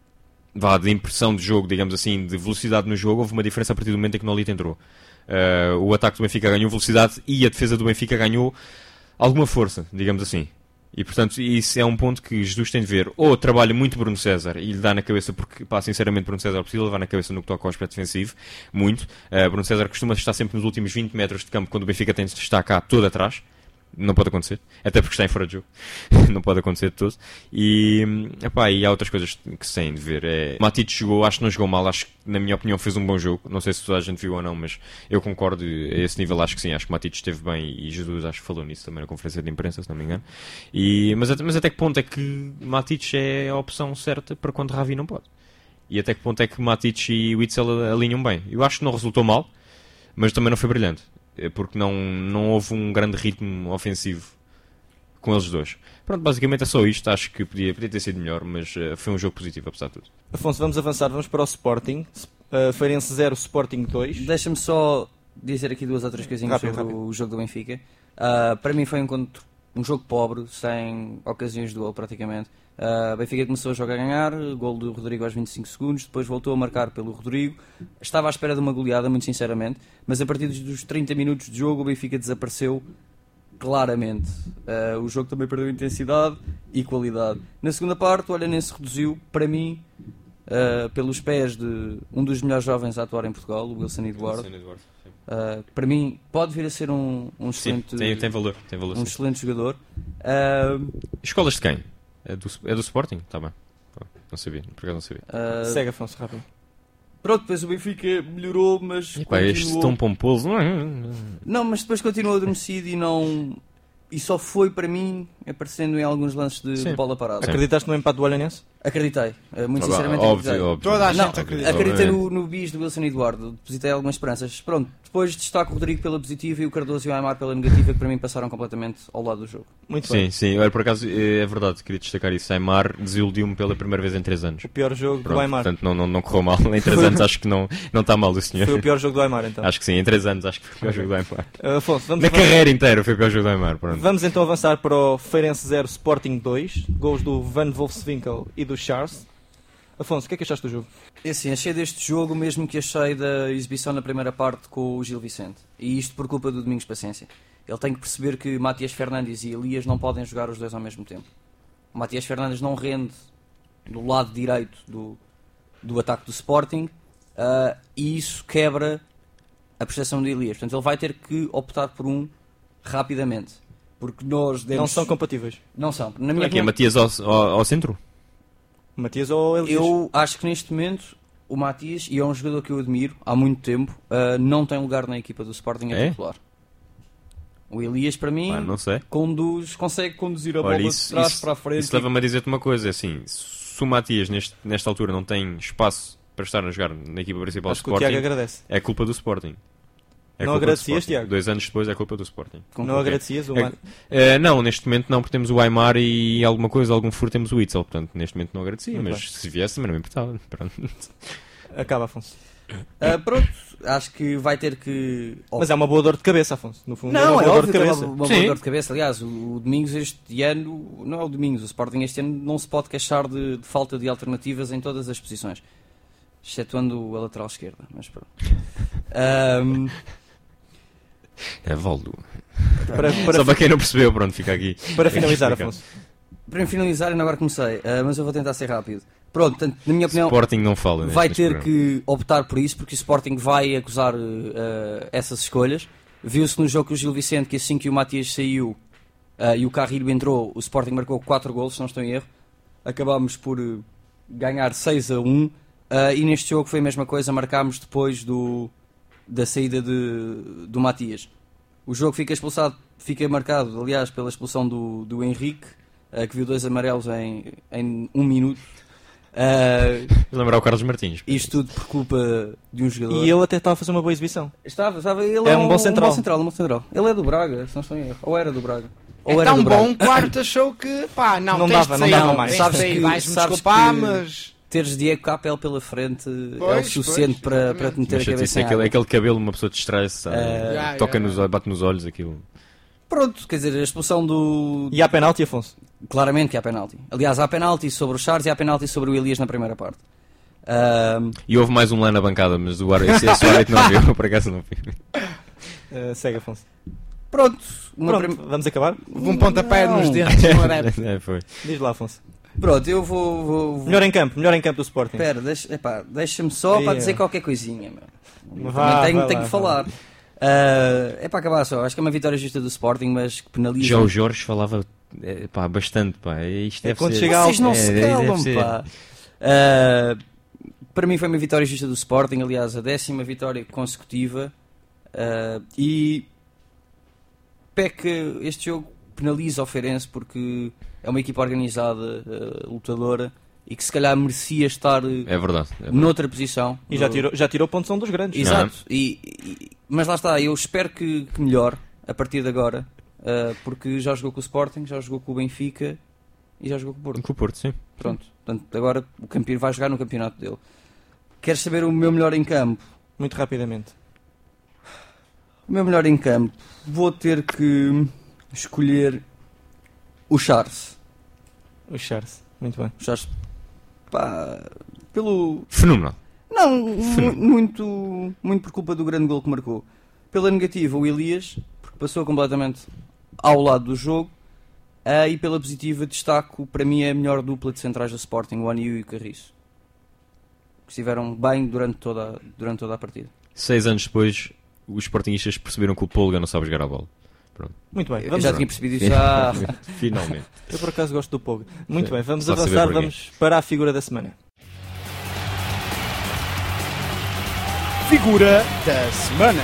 vá, de impressão de jogo, digamos assim, de velocidade no jogo, houve uma diferença a partir do momento em que Nolito entrou. Uh, o ataque do Benfica ganhou velocidade e a defesa do Benfica ganhou alguma força, digamos assim. E, portanto, isso é um ponto que Jesus tem de ver. Ou trabalha muito Bruno César e lhe dá na cabeça, porque, pá, sinceramente, Bruno César precisa levar na cabeça no que toca ao aspecto defensivo, muito. Uh, Bruno César costuma estar sempre nos últimos vinte metros de campo, quando o Benfica tem de estar cá todo atrás. Não pode acontecer, até porque está em fora de jogo. Não pode acontecer de todo. E, epá, e há outras coisas que se têm de ver. É... Matic jogou, acho que não jogou mal, acho que, na minha opinião, fez um bom jogo. Não sei se toda a gente viu ou não, mas eu concordo a esse nível, acho que sim. Acho que Matic esteve bem e Jesus acho que falou nisso também na conferência de imprensa, se não me engano. E, mas, mas até que ponto é que Matic é a opção certa para quando Ravi não pode? E até que ponto é que Matic e Witzel alinham bem? Eu acho que não resultou mal, mas também não foi brilhante. Porque não, não houve um grande ritmo ofensivo com eles dois. Pronto, basicamente é só isto. Acho que podia, podia ter sido melhor, mas uh, foi um jogo positivo, apesar de tudo. Afonso, vamos avançar, vamos para o Sporting. Uh, Feirense zero, Sporting dois. Deixa-me só dizer aqui duas ou três coisinhas Rápido, sobre rápido. o jogo do Benfica. Uh, para mim foi um, encontro, um jogo pobre, sem ocasiões de gol praticamente. O uh, Benfica começou o jogo a ganhar, gol do Rodrigo aos vinte e cinco segundos, depois voltou a marcar pelo Rodrigo. Estava à espera de uma goleada, muito sinceramente, mas a partir dos trinta minutos de jogo o Benfica desapareceu claramente. Uh, o jogo também perdeu intensidade e qualidade. Na segunda parte o Olhanense reduziu, para mim, uh, pelos pés de um dos melhores jovens a atuar em Portugal, o Wilson Eduardo. Uh, para mim pode vir a ser um, um excelente, sim, tem, tem valor, tem valor um sim. excelente jogador. Uh, Escolas de quem? É do, é do Sporting? Tá bem. Não sabia, por acaso não sabia. uh, Segue, Afonso, rápido. Pronto, depois o Benfica melhorou, mas Epá, este continuou... tão pomposo. Não, mas depois continuou adormecido e não... E só foi para mim aparecendo em alguns lances de, de bola parada. Acreditaste no empate do Olhanense? Acreditei, uh, muito Ah, sinceramente óbvio, acreditei. óbvio. Toda a Não, gente acredita. acreditei no, no bis do Wilson Eduardo, depositei algumas esperanças. Pronto, depois destaco o Rodrigo pela positiva e o Cardoso e o Aimar pela negativa, que para mim passaram completamente ao lado do jogo. Muito Sim, bem. sim, olha, por acaso é verdade, queria destacar isso. Aimar desiludiu-me pela primeira vez em três anos. O pior jogo Pronto, do Aimar. portanto não, não, não correu mal. Em três anos acho que não não está mal o senhor. Foi o pior jogo do Aimar, então. Acho que sim, em três anos acho que foi o pior jogo do Aimar. Uh, Afonso, vamos Na avançar. carreira inteira foi o pior jogo do Aimar. Pronto. Vamos então avançar para o Feirense zero, Sporting dois. Gols do Van Wolfswinkel e do Charles. Afonso, o que é que achaste do jogo? É assim, achei deste jogo o mesmo que achei da exibição na primeira parte com o Gil Vicente. E isto por culpa do Domingos Paciência. Ele tem que perceber que Matias Fernandes e Elias não podem jogar os dois ao mesmo tempo. O Matias Fernandes não rende do lado direito do, do ataque do Sporting uh, e isso quebra a prestação de Elias. Portanto, ele vai ter que optar por um rapidamente. Porque nós demos... Não são compatíveis. Não são. Na minha Aqui é opinião, Matias ao, ao, ao centro? Matias ou Elias? eu acho que neste momento o Matias, e é um jogador que eu admiro há muito tempo, uh, não tem lugar na equipa do Sporting a É? titular. O Elias, para mim, Ah, não sei. conduz, consegue conduzir a bola Olha, de isso, trás isso, para a frente. isso leva-me a dizer-te uma coisa, assim, se o Matias neste, nesta altura não tem espaço para estar a jogar na equipa principal do Acho que o Tiago Sporting, agradece. é culpa do Sporting. É Não culpa do agradecias, Sporting. Tiago? Dois anos depois é culpa do Sporting. Não agradecias o É- Man- Eh, não, neste momento não, porque temos o Aimar e alguma coisa, algum furo temos o Itzel, portanto neste momento não agradecia, Muito mas bem. se viesse também não me importava. Pronto. Acaba, Afonso. Uh, pronto, acho que vai ter que... Mas é uma boa dor de cabeça, Afonso. No fundo, Não, é é uma boa dor óbvio de que é cabeça. uma, uma Sim. boa dor de cabeça. Aliás, o, o Domingos este ano, não é o Domingos, o Sporting este ano não se pode queixar de, de falta de alternativas em todas as posições, excetuando a lateral esquerda, mas pronto. Um, É Valdo. Para, para, Só para quem não percebeu, pronto, fica aqui. para finalizar, Fica. Afonso. para finalizar, ainda agora comecei, uh, mas eu vou tentar ser rápido. Pronto, portanto, na minha opinião, Sporting não fala. neste- vai neste ter programa. que optar por isso, porque o Sporting vai acusar uh, essas escolhas. Viu-se no jogo com o Gil Vicente que assim que o Matias saiu uh, e o Carrilho entrou, o Sporting marcou quatro golos, se não estou em erro. Acabámos por uh, ganhar seis a um, uh, e neste jogo foi a mesma coisa, marcámos depois do, da saída de, do Matias. O jogo fica expulsado, fica marcado, aliás, pela expulsão do, do Henrique, uh, que viu dois amarelos em, em um minuto. Uh, Vou lembrar o Carlos Martins. isto tudo por culpa de um jogador. E ele até estava a fazer uma boa exibição. Estava, estava, ele É um bom central. Um bom central, um bom central. Ele é do Braga, se não estou em erro. Ou era do Braga. Ou É era tão do Braga. bom que o árbitro achou que, pá, não, Não tens dava, de não sair, dava mais. tens Sabes de sair, que- vais-me sabes desculpar, que- mas... Teres Diego Capel pela frente é o Pois, suficiente pois, para, para te meter Mas a chatice, cabeça em aquele, água. aquele cabelo, uma pessoa distrai-se, sabe? Eh, Ya, toca ya, nos ya. olhos, bate nos olhos, aquilo. Pronto, quer dizer, a expulsão do... E há penalti, Afonso. Claramente que há penalti. Aliás, há penalti sobre o Charles e há penalti sobre o Elias na primeira parte. Ahm, E houve mais um lá na bancada, mas o árbitro, esse, esse árbitro não viu, por acaso não viu. Uh, segue, Afonso. pronto. Uma Pronto, prim- vamos acabar? Houve um pontapé Não. nos dentes no adepto. É, foi. Diz lá, Afonso. Pronto, eu vou... vou, vou... Melhor em campo, melhor em campo do Sporting. Espera, deixa, epá, deixa-me só Aí, para é. dizer qualquer coisinha, meu. Vá, Também tenho, vai tenho lá, que vai lá. falar. Ah, é para acabar só. Acho que é uma vitória justa do Sporting, mas que penaliza. Já o Jorge falava é, pá, bastante, pá. Isto É deve quando ser... chega ao- Vocês não É, se deve calam, ser. pá. Ah, para mim foi uma vitória justa do Sporting, aliás, a décima vitória consecutiva. Ah, e peca este jogo, penaliza o Feirense porque é uma equipa organizada, ah, lutadora, e que se calhar merecia estar ah, É verdade. É verdade. noutra posição. E já No- tirou, já tirou pontos a um dos grandes. Exato, e, e- mas lá está, eu espero que, que melhore a partir de agora. Uh, porque já jogou com o Sporting, já jogou com o Benfica e já jogou com o Porto. Com o Porto, sim. Pronto, portanto, agora o campeão vai jogar no campeonato dele. Queres saber o meu melhor em campo? Muito rapidamente. O meu melhor em campo, vou ter que escolher o Charles. O Charles, muito bem. O Charles, pá, pelo... Fenomenal. Não, mu- muito, muito por culpa do grande gol que marcou. Pela negativa, o Elias, porque passou completamente ao lado do jogo. Uh, e pela positiva, destaco, para mim, é a melhor dupla de centrais do Sporting, o Aniu e o Carriço. Que estiveram bem durante toda, a- durante toda a partida. Seis anos depois, os sportinguistas perceberam que o Polga não sabe jogar a bola. Muito bem, Eu vamos já a- tinha percebido isso já. Finalmente. Eu por acaso gosto do Pog. Muito Sim. bem, vamos Só saber avançar, porquê. vamos para a figura da semana. Figura da semana.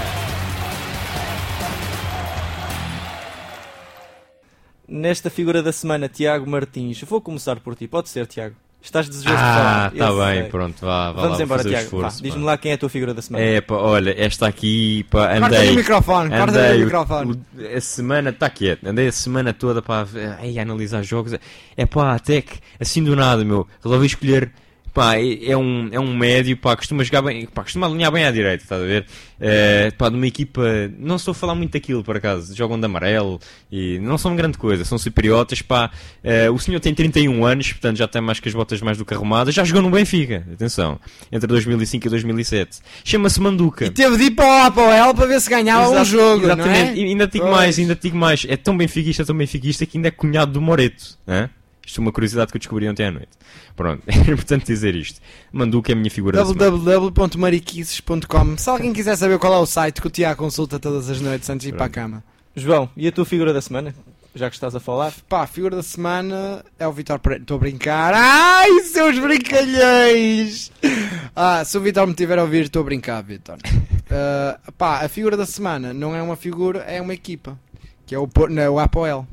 Nesta figura da semana, Tiago Martins. Vou começar por ti, pode ser, Tiago? Estás desejoso de Ah, falar? está Eu bem, sei. pronto, vá, vá Vamos lá, embora, fazer o Tiago. Vá, esforço, diz-me pá. lá quem é a tua figura da semana. É, pá, olha, esta aqui, pá, Corta-lhe o andei... microfone, corta-lhe o Andei microfone. o- o- a semana, está quieto, andei a semana toda para a analisar jogos. É pá, até que assim do nada, meu, resolvi escolher. Pá, é, é um, é um médio, pá, costuma jogar bem, pá, costuma alinhar bem à direita, estás a ver? É, pá, de uma equipa, não estou a falar muito daquilo por acaso, jogam de amarelo e não são grande coisa, são cipriotas, pá. É, o senhor tem trinta e um anos, portanto já tem mais que as botas mais do que arrumadas, já jogou no Benfica, atenção, entre dois mil e cinco e dois mil e sete. Chama-se Manduca. E teve de ir para o A P O L para ver se ganhava um Exato, jogo, exatamente. não é? E ainda te digo Pois. mais, ainda te digo mais. É tão benfiquista, tão benfiquista que ainda é cunhado do Moreto. Hã? Isto é uma curiosidade que eu descobri ontem à noite. Pronto, é importante dizer isto. Manduca é a minha figura da semana. w w w ponto mariquices ponto com. Se alguém quiser saber qual é o site que o Tiago consulta todas as noites antes de ir para a cama. João, e a tua figura da semana? Já que estás a falar. Pá, a figura da semana é o Vitor Pereira. Estou a brincar. Ai, seus brincalhões! Ah, se o Vitor me tiver a ouvir, estou a brincar, Vitor. Ah, pá, a figura da semana não é uma figura, é uma equipa. Que é o, Por- não, é o A P O L.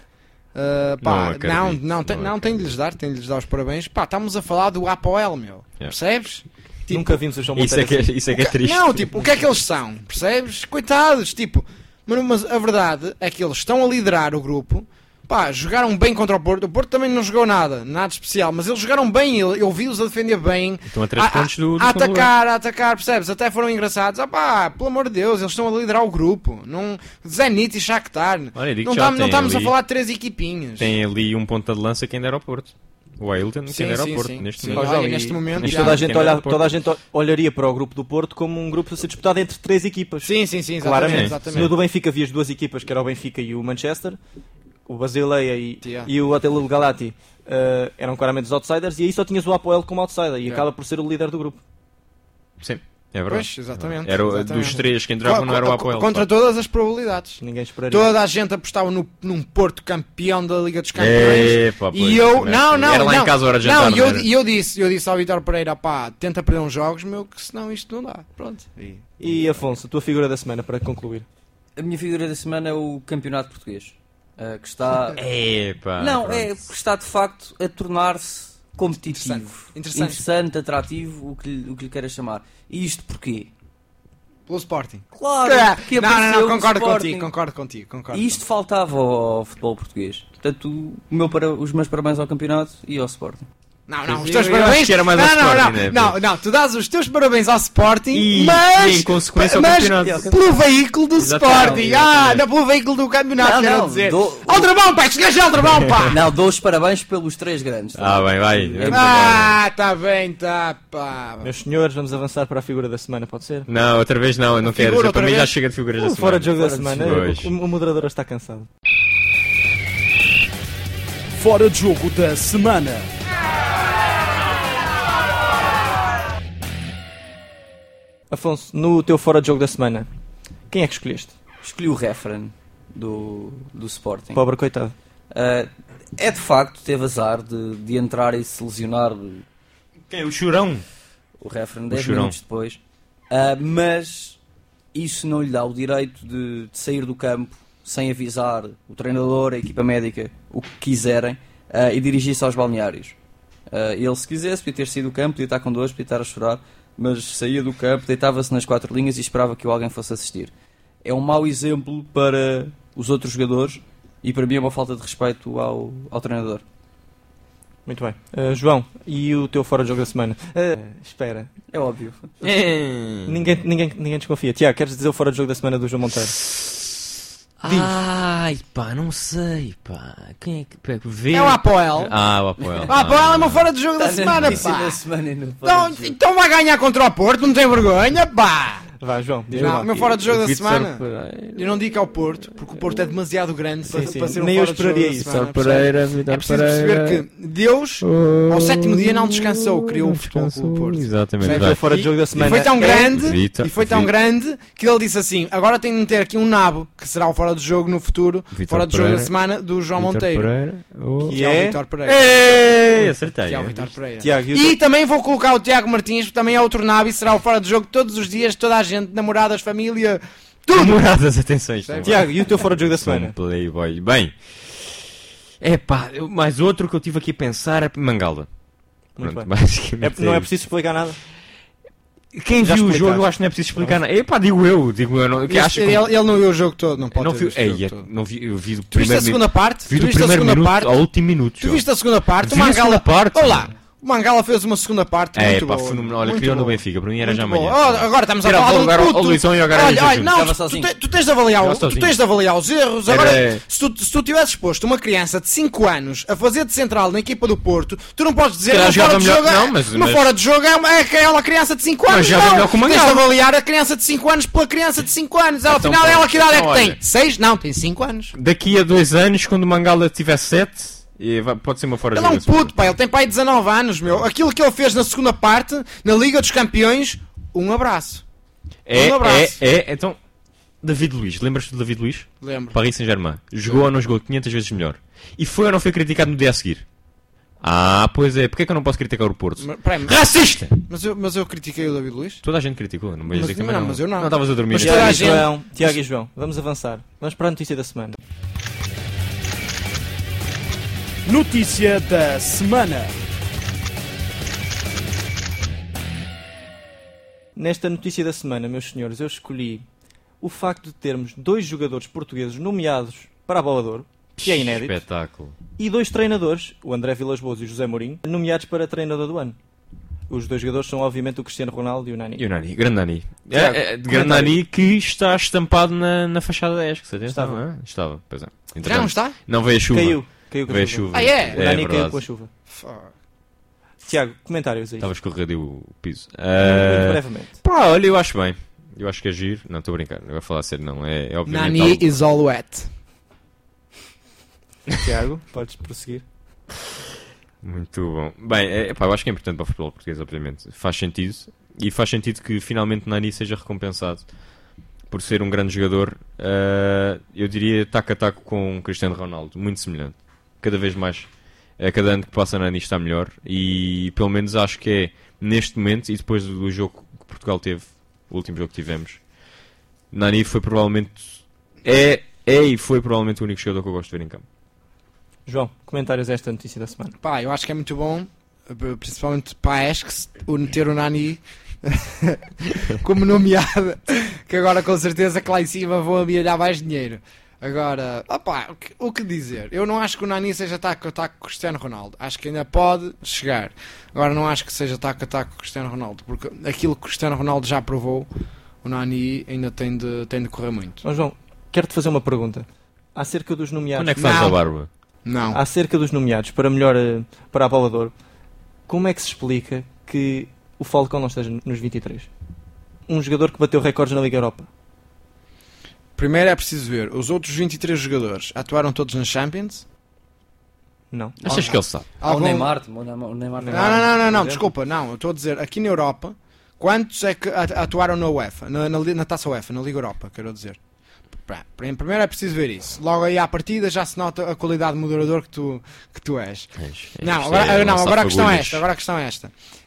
Ah, Não pá, acredito, não, não, tem, não não tenho de lhes dar, tenho de lhes dar os parabéns. Pá, estamos a falar do A P O L, meu. Yeah. Percebes? Tipo, Nunca vimos o João Isso é, Monteiro que, assim. isso é que é triste. não, tipo, o que é que eles são? Percebes? Coitados, tipo, mas, mas a verdade é que eles estão a liderar o grupo. Pá, jogaram bem contra o Porto. O Porto também não jogou nada, nada especial, mas eles jogaram bem. Eu, eu vi-os a defender bem, Estão a três a, pontos do, do a segundo lugar. atacar, a atacar, percebes? Até foram engraçados. Ah pá, pelo amor de Deus, eles estão a liderar o grupo. Não, Zenit e Shakhtar. Olha, digo Não, já, tam, não tem estamos ali- a falar de três equipinhas. Tem ali um ponta de lança quem dera ao Porto. O Ailton Sim, quem dera ao sim, Porto, sim. neste Sim, momento. olha, João, e- neste momento, Mas já. toda a, gente Quem olha, dera toda a gente olharia para o grupo do Porto como um grupo a ser disputado entre três equipas. Sim, sim, sim, exatamente. Claramente. No exatamente. do Benfica havia as duas equipas, que era o Benfica e o Manchester. O Basileia e, Yeah. e o Atlético Galati eh, eram claramente os outsiders. E aí só tinhas o Apoel como outsider. E Yeah. acaba por ser o líder do grupo. Sim, é verdade. Pois, exatamente. Era o- exatamente. dos três que entravam, não era o Co- Apoel. Contra todas as probabilidades. Ninguém esperaria. Toda a gente apostava no, num Porto campeão da Liga dos Campeões. É, pá, pois, e eu, também não, acho que- não, Era lá não, em casa a hora de jantar, não, e eu, era? e eu disse, eu disse ao Vitor Pereira, pá, tenta perder uns jogos, meu, que senão isto não dá. Pronto. E- E Afonso, a tua figura da semana para concluir. A minha figura da semana é o campeonato português. uh, que está... É, pá, não, pronto. é que está de facto a tornar-se competitivo. Interessante. Interessante. Interessante, atrativo, o que, lhe- o que lhe queiras chamar. E isto porquê? Pelo Sporting. Claro, porque não, não, apareceu não, o concordo Sporting. contigo, concordo contigo, concordo. E isto faltava ao futebol português. Portanto, o meu para... os meus parabéns ao campeonato e ao Sporting. Não, não, os Eu- teus eu acho parabéns. que era mais não, ao não, Sporting, não, né? não, não, tu dás os teus parabéns ao Sporting, E- mas, e em consequência ao mas campeonato. pelo veículo do Exatamente, Sporting. exatamente. Ah, não pelo veículo do campeonato, Não, quero não, dizer. dou- Aldrabão, pá, este gajo é Aldrabão, pá. Não, dou os parabéns pelos três grandes. tá? Ah, bem, vai. É Ah, tá bem, tá, pá. Meus senhores, vamos avançar para a figura da semana, pode ser? Não, outra vez não, eu não quero. Figura Já, para outra mim já vez? chega de figuras da semana. Fora de jogo da Fora de semana, Pois. o, o moderador está cansado. Fora de jogo da semana. Afonso, no teu fora de jogo da semana, quem é que escolheste? Escolhi o Referen do, do Sporting. Pobre coitado. Uh, é de facto, teve azar de, de entrar e se lesionar Quem? O Chorão? o Referen dez Chorão. minutos depois. Uh, mas isso não lhe dá o direito de, de sair do campo sem avisar o treinador, a equipa médica, o que quiserem, uh, e dirigir-se aos balneários. Uh, ele, se quisesse, podia ter saído do campo, podia estar com dores, podia estar a chorar, mas saía do campo, deitava-se nas quatro linhas e esperava que alguém fosse assistir. É um mau exemplo para os outros jogadores, e para mim é uma falta de respeito ao, ao treinador. Muito bem. Uh, João, e o teu fora de jogo da semana? Uh, espera. É óbvio. Ninguém, ninguém, ninguém desconfia. Tiago, queres dizer o fora de jogo da semana do João Monteiro? Ai, pá, não sei, pá. Quem é que... Pá, vê... É o Apoel. Ah, o Apoel. O Apoel é uma fora de jogo da Está na semana, notícia pá. da semana e não Então, fora de jogo. então vai ganhar contra o Porto, não tem vergonha, pá. Vai, João, diz Não, lá. o meu fora de jogo da Vitor semana. Pereira. Eu não digo que é o Porto, porque o Porto é demasiado grande Sim, para, sim. para ser um Nem eu fora de jogo esperaria da isso. semana, Vitor Pereira, percebes? Vitor É preciso perceber Pereira. que Deus, ao sétimo dia, não descansou, criou o Futebol Clube Porto. Exatamente. O Percebes? teu vai. fora de jogo da E semana foi tão é- grande, Vitor- e foi tão Vitor- grande que ele disse assim: agora tenho de meter aqui um nabo, que será o fora de jogo no futuro, Vitor fora de jogo da Pereira. semana do João Vitor Monteiro. Pereira, o- Que Que é o é? Vitor Pereira. Ei, acertei. Que é o é. Vitor Pereira. Tiago, e o E teu- também vou colocar o Tiago Martins, que também é outro nabo e será o fora de jogo todos os dias, toda a gente, namoradas, família, tudo! Namoradas, atenções. também. Tiago, e o teu fora de jogo da Sou um semana? playboy. Bem, é pá, mais outro que eu tive aqui a pensar é Mangala. Muito Pronto, bem. basicamente É- não é isso. preciso explicar nada? Quem Já viu o explicaste. jogo, eu acho que não é preciso explicar nada. É pá, digo eu, digo eu. Não, que acho Ele, que... ele- ele não viu o jogo todo, não pode não ter vi, visto o ei, jogo é- todo. não vi, eu vi do Tu viste a primeiro segunda minuto. parte? Vi Tu do viste a primeiro segunda minuto parte? ao último minuto. Tu João. viste a segunda parte? O Vi a Mangala... segunda parte. Olá! O Mangala fez uma segunda parte É, muito pá, boa. fenomenal. Olha, muito criou no boa. Benfica, para mim era Muito já amanhã. boa. Oh, agora estamos a Tira falar a de um lugar ao- ao puto. Luizão e ao Garanhuns Olha, olha, juntos. não, Estava tu, tu, sozinho. te- tu tens de avaliar, Estava o- tu sozinho. tens de avaliar os erros. Era- Agora, se tu, se tu tivesses posto uma criança de cinco anos a fazer de central na equipa do Porto, tu não podes dizer Se calhar uma fora jogava de melhor- jogo, é- não, mas- uma mas- fora de jogo é, uma- é aquela criança de cinco Mas anos. joga Não, melhor que o tens de Mangala. avaliar a criança de cinco anos pela criança de cinco anos. Ela, Então afinal, pronto. ela que idade é que Então, tem? olha. seis? Não, tem cinco anos. Daqui a dois anos, quando o Mangala tiver sete, e vai- pode ser uma fora de Ele é um jogo. puto, pá, ele tem pai dezanove anos, meu. Aquilo que ele fez na segunda parte, na Liga dos Campeões, um abraço. É, Um abraço. é, é, então... David Luiz, lembras-te do David Luiz? Lembro. Paris Saint-Germain. Jogou ou não jogou quinhentas vezes melhor. E foi ou não foi criticado no dia a seguir? Ah, pois é. Porquê que eu não posso criticar o Porto? Mas, peraí, mas- Racista! mas, eu, mas eu critiquei o David Luiz? Toda a gente criticou, não me Mas- dizer que também não, não. mas eu não. Não estavas a dormir. Mas nesse toda a Tiago dia. e gente- João, Tiago e João, vamos avançar. Vamos para a notícia da semana. Notícia da semana. Nesta notícia da semana, meus senhores, eu escolhi o facto de termos dois jogadores portugueses nomeados para a Bola de Ouro, que é inédito, Espetáculo. e dois treinadores, o André Vilas-Boas e o José Mourinho, nomeados para treinador do ano. Os dois jogadores são, obviamente, o Cristiano Ronaldo e o Nani. E o Nani, grande Nani. É, Tiago, é, grande comentário. Nani que está estampado na, na fachada da Esques. Atenção, Estava. não é? Estava, pois é. Já não Entretanto, está? Não veio a chuva. Caiu. Caiu com a Veio a chuva. chuva. Ah, é? O Nani caiu verdade. com a chuva. Fuck. Tiago, comentários aí. Estava escorregadio o piso. Muito Ah, brevemente. pá, olha, eu acho bem. Eu acho que é giro. Não, estou a brincar. Não vou falar sério, não. É, é obviamente Nani algo- is all wet. Tiago, podes prosseguir. Muito bom. Bem, é, pá, eu acho que é importante para o futebol português, obviamente. Faz sentido. E faz sentido que finalmente Nani seja recompensado por ser um grande jogador. ah, eu diria taco a taco com o Cristiano Ronaldo. Muito semelhante. Cada vez mais, a cada ano que passa, Nani está melhor. E pelo menos acho que é neste momento, e depois do jogo que Portugal teve, o último jogo que tivemos, Nani foi provavelmente. É, é e foi provavelmente o único jogador que eu gosto de ver em campo. João, comentários a esta notícia da semana. Pá, eu acho que é muito bom, principalmente para a Esques, o ter o Nani como nomeado, que agora com certeza que lá em cima vão amealhar mais dinheiro. Agora, opá, o que, o que dizer? Eu não acho que o Nani seja taco a taco com o Cristiano Ronaldo. Acho que ainda pode chegar. Agora não acho que seja taco a taco com o Cristiano Ronaldo, porque aquilo que o Cristiano Ronaldo já provou, o Nani ainda tem de, tem de correr muito. Mas, João, quero-te fazer uma pergunta. Acerca dos nomeados... Quando é que faz Não. a barba? Não. Acerca dos nomeados para melhor eh, para a Bola de Ouro, como é que se explica que o Falcão não esteja nos vinte e três? Um jogador que bateu recordes na Liga Europa. Primeiro é preciso ver, os outros vinte e três jogadores atuaram todos nas Champions? Não. Achas que ele sabe? Ah, o Algum- Neymar, o Neymar, o Neymar Não, não, não, não, não, Por exemplo? desculpa, não, eu estou a dizer, aqui na Europa, quantos é que at- atuaram na UEFA, na, na, li- na Taça UEFA, na Liga Europa, quero dizer. Pá, prim- Primeiro é preciso ver isso. Logo aí à partida já se nota a qualidade de moderador que tu, que tu és. Não, agora, é não, agora a questão é esta, agora a questão é esta.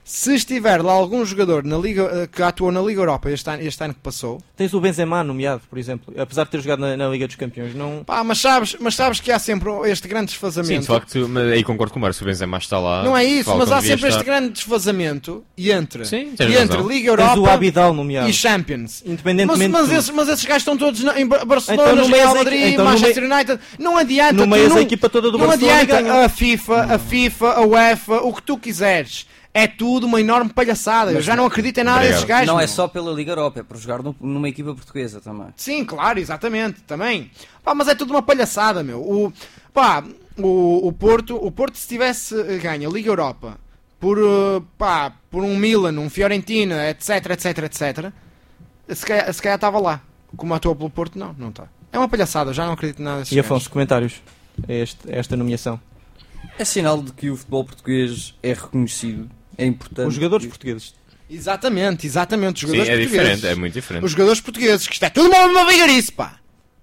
Se estiver lá algum jogador na Liga, que atuou na Liga Europa este ano, este ano que passou... Tens o Benzema nomeado, por exemplo. Apesar de ter jogado na, na Liga dos Campeões, não... Pá, mas sabes, mas sabes que há sempre este grande Sim, desfazamento. de facto, mas aí concordo com o Mário, se o Benzema está lá... Não é isso, Falcão mas há devia sempre este estar. grande desfazamento e entre, Sim, tens e entre razão. Liga Tens o Europa Abidal nomeado. e Champions. Mas, Independentemente mas, de esses, mas esses gajos estão todos na, em Bar- Barcelona, Então, no meio Real da- Madrid, então, no Manchester United. Não adianta. No tu meio não, da equipa toda do não Barcelona adianta. ganha. A FIFA, a FIFA, a UEFA, o que tu quiseres. É tudo uma enorme palhaçada. Eu já não acredito em nada Obrigado. desses gajos. Não é meu. só pela Liga Europa, é por jogar num- numa equipa portuguesa também. Sim, claro, exatamente, também. Pá, mas é tudo uma palhaçada, meu. O, pá, o, o Porto, o Porto se tivesse eh, ganho a Liga Europa por, eh, pá, por um Milan, um Fiorentina, etc, etc, etc, se calhar se calhar estava lá. Como atua pelo Porto, não, não está. É uma palhaçada, já não acredito em nada desses E Afonso, gajos. comentários a, este, a esta nomeação. É sinal de que o futebol português é reconhecido, é importante. Os jogadores que- portugueses. Exatamente, exatamente, os Sim, jogadores é portugueses. diferente, é muito diferente. Os jogadores portugueses, que isto é tudo uma, uma vigarice, pá.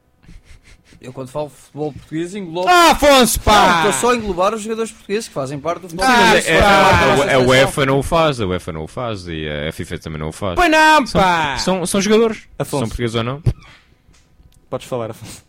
Eu quando falo futebol português englobo... Ah, Afonso, Não, pá! estou só a englobar os jogadores portugueses que fazem parte do futebol Ah, português. É, é, pá. a, a UEFA não o faz, a UEFA não o faz e a FIFA também não o faz. Pois não, pá! São, são jogadores, Afonso. são portugueses ou não. Podes falar, Afonso.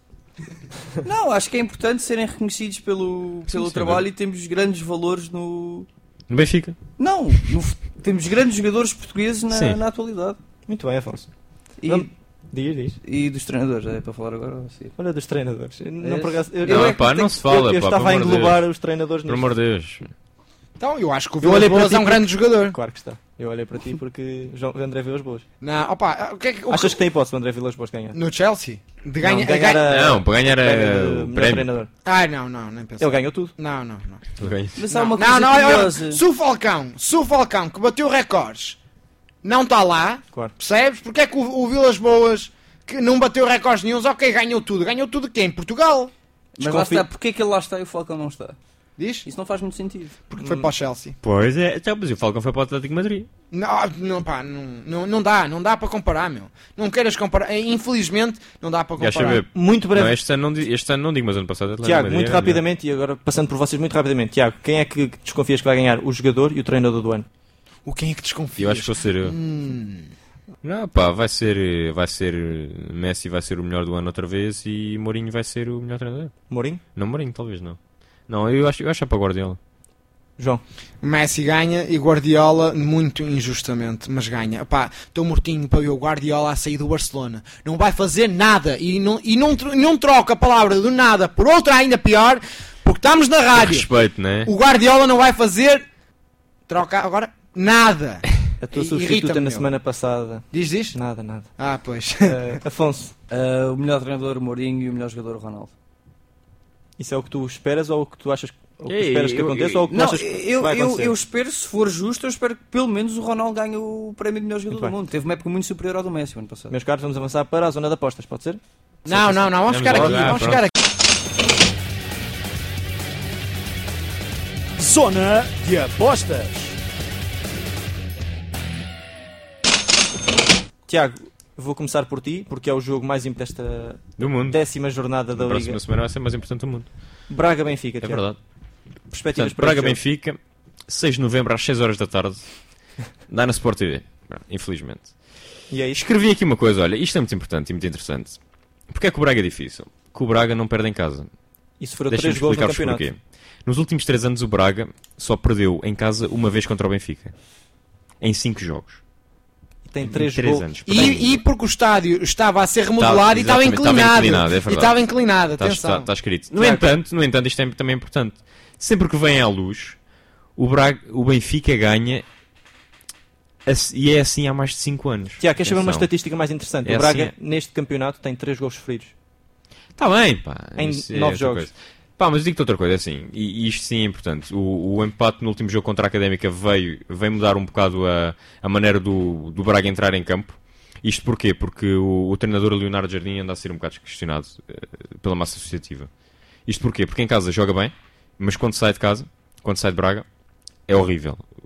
Não, acho que é importante serem reconhecidos pelo, pelo sim, trabalho e temos grandes valores no... No Benfica. Não, no f- temos grandes jogadores portugueses Sim. na, na atualidade. Muito bem, Afonso. E, Vamos- Diz, diz. e dos treinadores, é para falar agora? Sim. Olha dos treinadores. Não, É. por acaso- eu, Não, eu Não, é que pá, tenho- não se fala, eu, eu pá, estava a pelo amor de englobar Deus. os treinadores Pelo nisto. amor de Deus. Então, eu acho que o Eu Vilas olhei para Boas ti é um grande jogador. Claro que está. Eu olhei para ti porque João André Vilas Boas. Não, opa, o que é que... o Achas que- que tem hipótese o André Vilas Boas ganhar? No Chelsea? De Não, ganha, de ganhar ganha- a... Não, para ganhar prémio a- de o melhor prémio. treinador. Ai, não, não, nem pensei. Ele ganhou tudo. Não, não, não. Tu ganhas. Mas há Não, uma não, coisa não, olha, curiosa. se o Falcão, se o Falcão que bateu recordes não está lá, Claro. percebes? Porque é que o, o Vilas Boas que não bateu recordes nenhums, ok, ganhou tudo. Ganhou tudo quem? Portugal. Mas lá Desconfio- está, porque é que ele lá está e o Falcão não está? Diz? Isso não faz muito sentido. Porque foi para o Chelsea. Pois é, então, mas o Falcão foi para o Atlético de Madrid. Não, não, pá, não, não, não dá, não dá para comparar, meu. Não queiras comparar. É, infelizmente, não dá para Queres comparar. saber? Muito breve. Não, este, ano não, di- este ano não digo, mas ano passado o Atlético Tiago, de Madrid muito era melhor. rapidamente, e agora passando por vocês muito rapidamente. Tiago, quem é que desconfias que vai ganhar? O jogador e o treinador do ano? O quem é que desconfia? Eu acho que vou ser eu. Hum, Não, pá, vai ser, vai ser Messi vai ser o melhor do ano outra vez e Mourinho vai ser o melhor treinador. Mourinho? Não, Mourinho, talvez não. Não, eu acho, eu acho que é para o Guardiola. João? Messi ganha e Guardiola muito injustamente, mas ganha. Pá, estou mortinho para ver o Guardiola a sair do Barcelona. Não vai fazer nada e não, e não, tro- não troca a palavra do nada por outra ainda pior, porque estamos na rádio. Respeito, né? O Guardiola não vai fazer troca agora nada. A tua I- substituta irrita-me, na meu. semana passada. Diz isto? Nada, nada. Ah, pois. Eh, Afonso, Ah, o melhor treinador, o Mourinho, e o melhor jogador, o Ronaldo. isso é o que tu esperas ou o que tu achas ou o que Ei, esperas que eu- aconteça eu- ou o que tu Não, achas que eu, vai eu, acontecer? eu espero, se for justo, eu espero que pelo menos o Ronaldo ganhe o prémio de melhor jogador Muito do bem. mundo. Teve uma época muito superior ao do Messi o ano passado. Meus caros, vamos avançar para a zona de apostas, pode ser? Não, não, não, vamos Vamos ficar lá, aqui, já, vamos pronto. ficar aqui. Zona de apostas. Tiago, vou começar por ti, porque é o jogo mais importante desta Do mundo. décima jornada da Na próxima Liga. semana vai ser mais importante do mundo. Braga-Benfica, É Tiago. verdade. Perspectivas Portanto, para este jogo. Braga-Benfica, seis de novembro às seis horas da tarde. Dá na Sport T V. Infelizmente. E é isto. Escrevi aqui uma coisa, olha, isto é muito importante e muito interessante. Porque é que o Braga é difícil? Que o Braga não perde em casa. Isso foram Deixa-me três gols no explicar-vos campeonato. porquê. Nos últimos três anos o Braga só perdeu em casa uma vez contra o Benfica. Em cinco jogos. Tem Em três, três gols. anos. Portanto, E, e porque o estádio estava a ser remodelado Tá, e estava exatamente, estava inclinado. inclinado, é e verdade. estava inclinado, Está, atenção. está- está escrito. No Tiago. entanto, no entanto, isto é também importante. Sempre que vem à luz, o, Braga, o Benfica ganha ass- e é assim há mais de cinco anos. Tiago, queres saber uma Atenção. estatística mais interessante? É o Braga, assim. neste campeonato, tem três gols sofridos. Está bem, pá. Em Isso é nove outra jogos. coisa. Pá, mas digo-te outra coisa, é assim, e, e isto sim é importante. O, o empate no último jogo contra a Académica veio, veio mudar um bocado a, a maneira do, do Braga entrar em campo. Isto porquê? Porque o, o treinador Leonardo Jardim anda a ser um bocado questionado eh, pela massa associativa. Isto porquê? Porque em casa joga bem, mas quando sai de casa, quando sai de Braga, é horrível.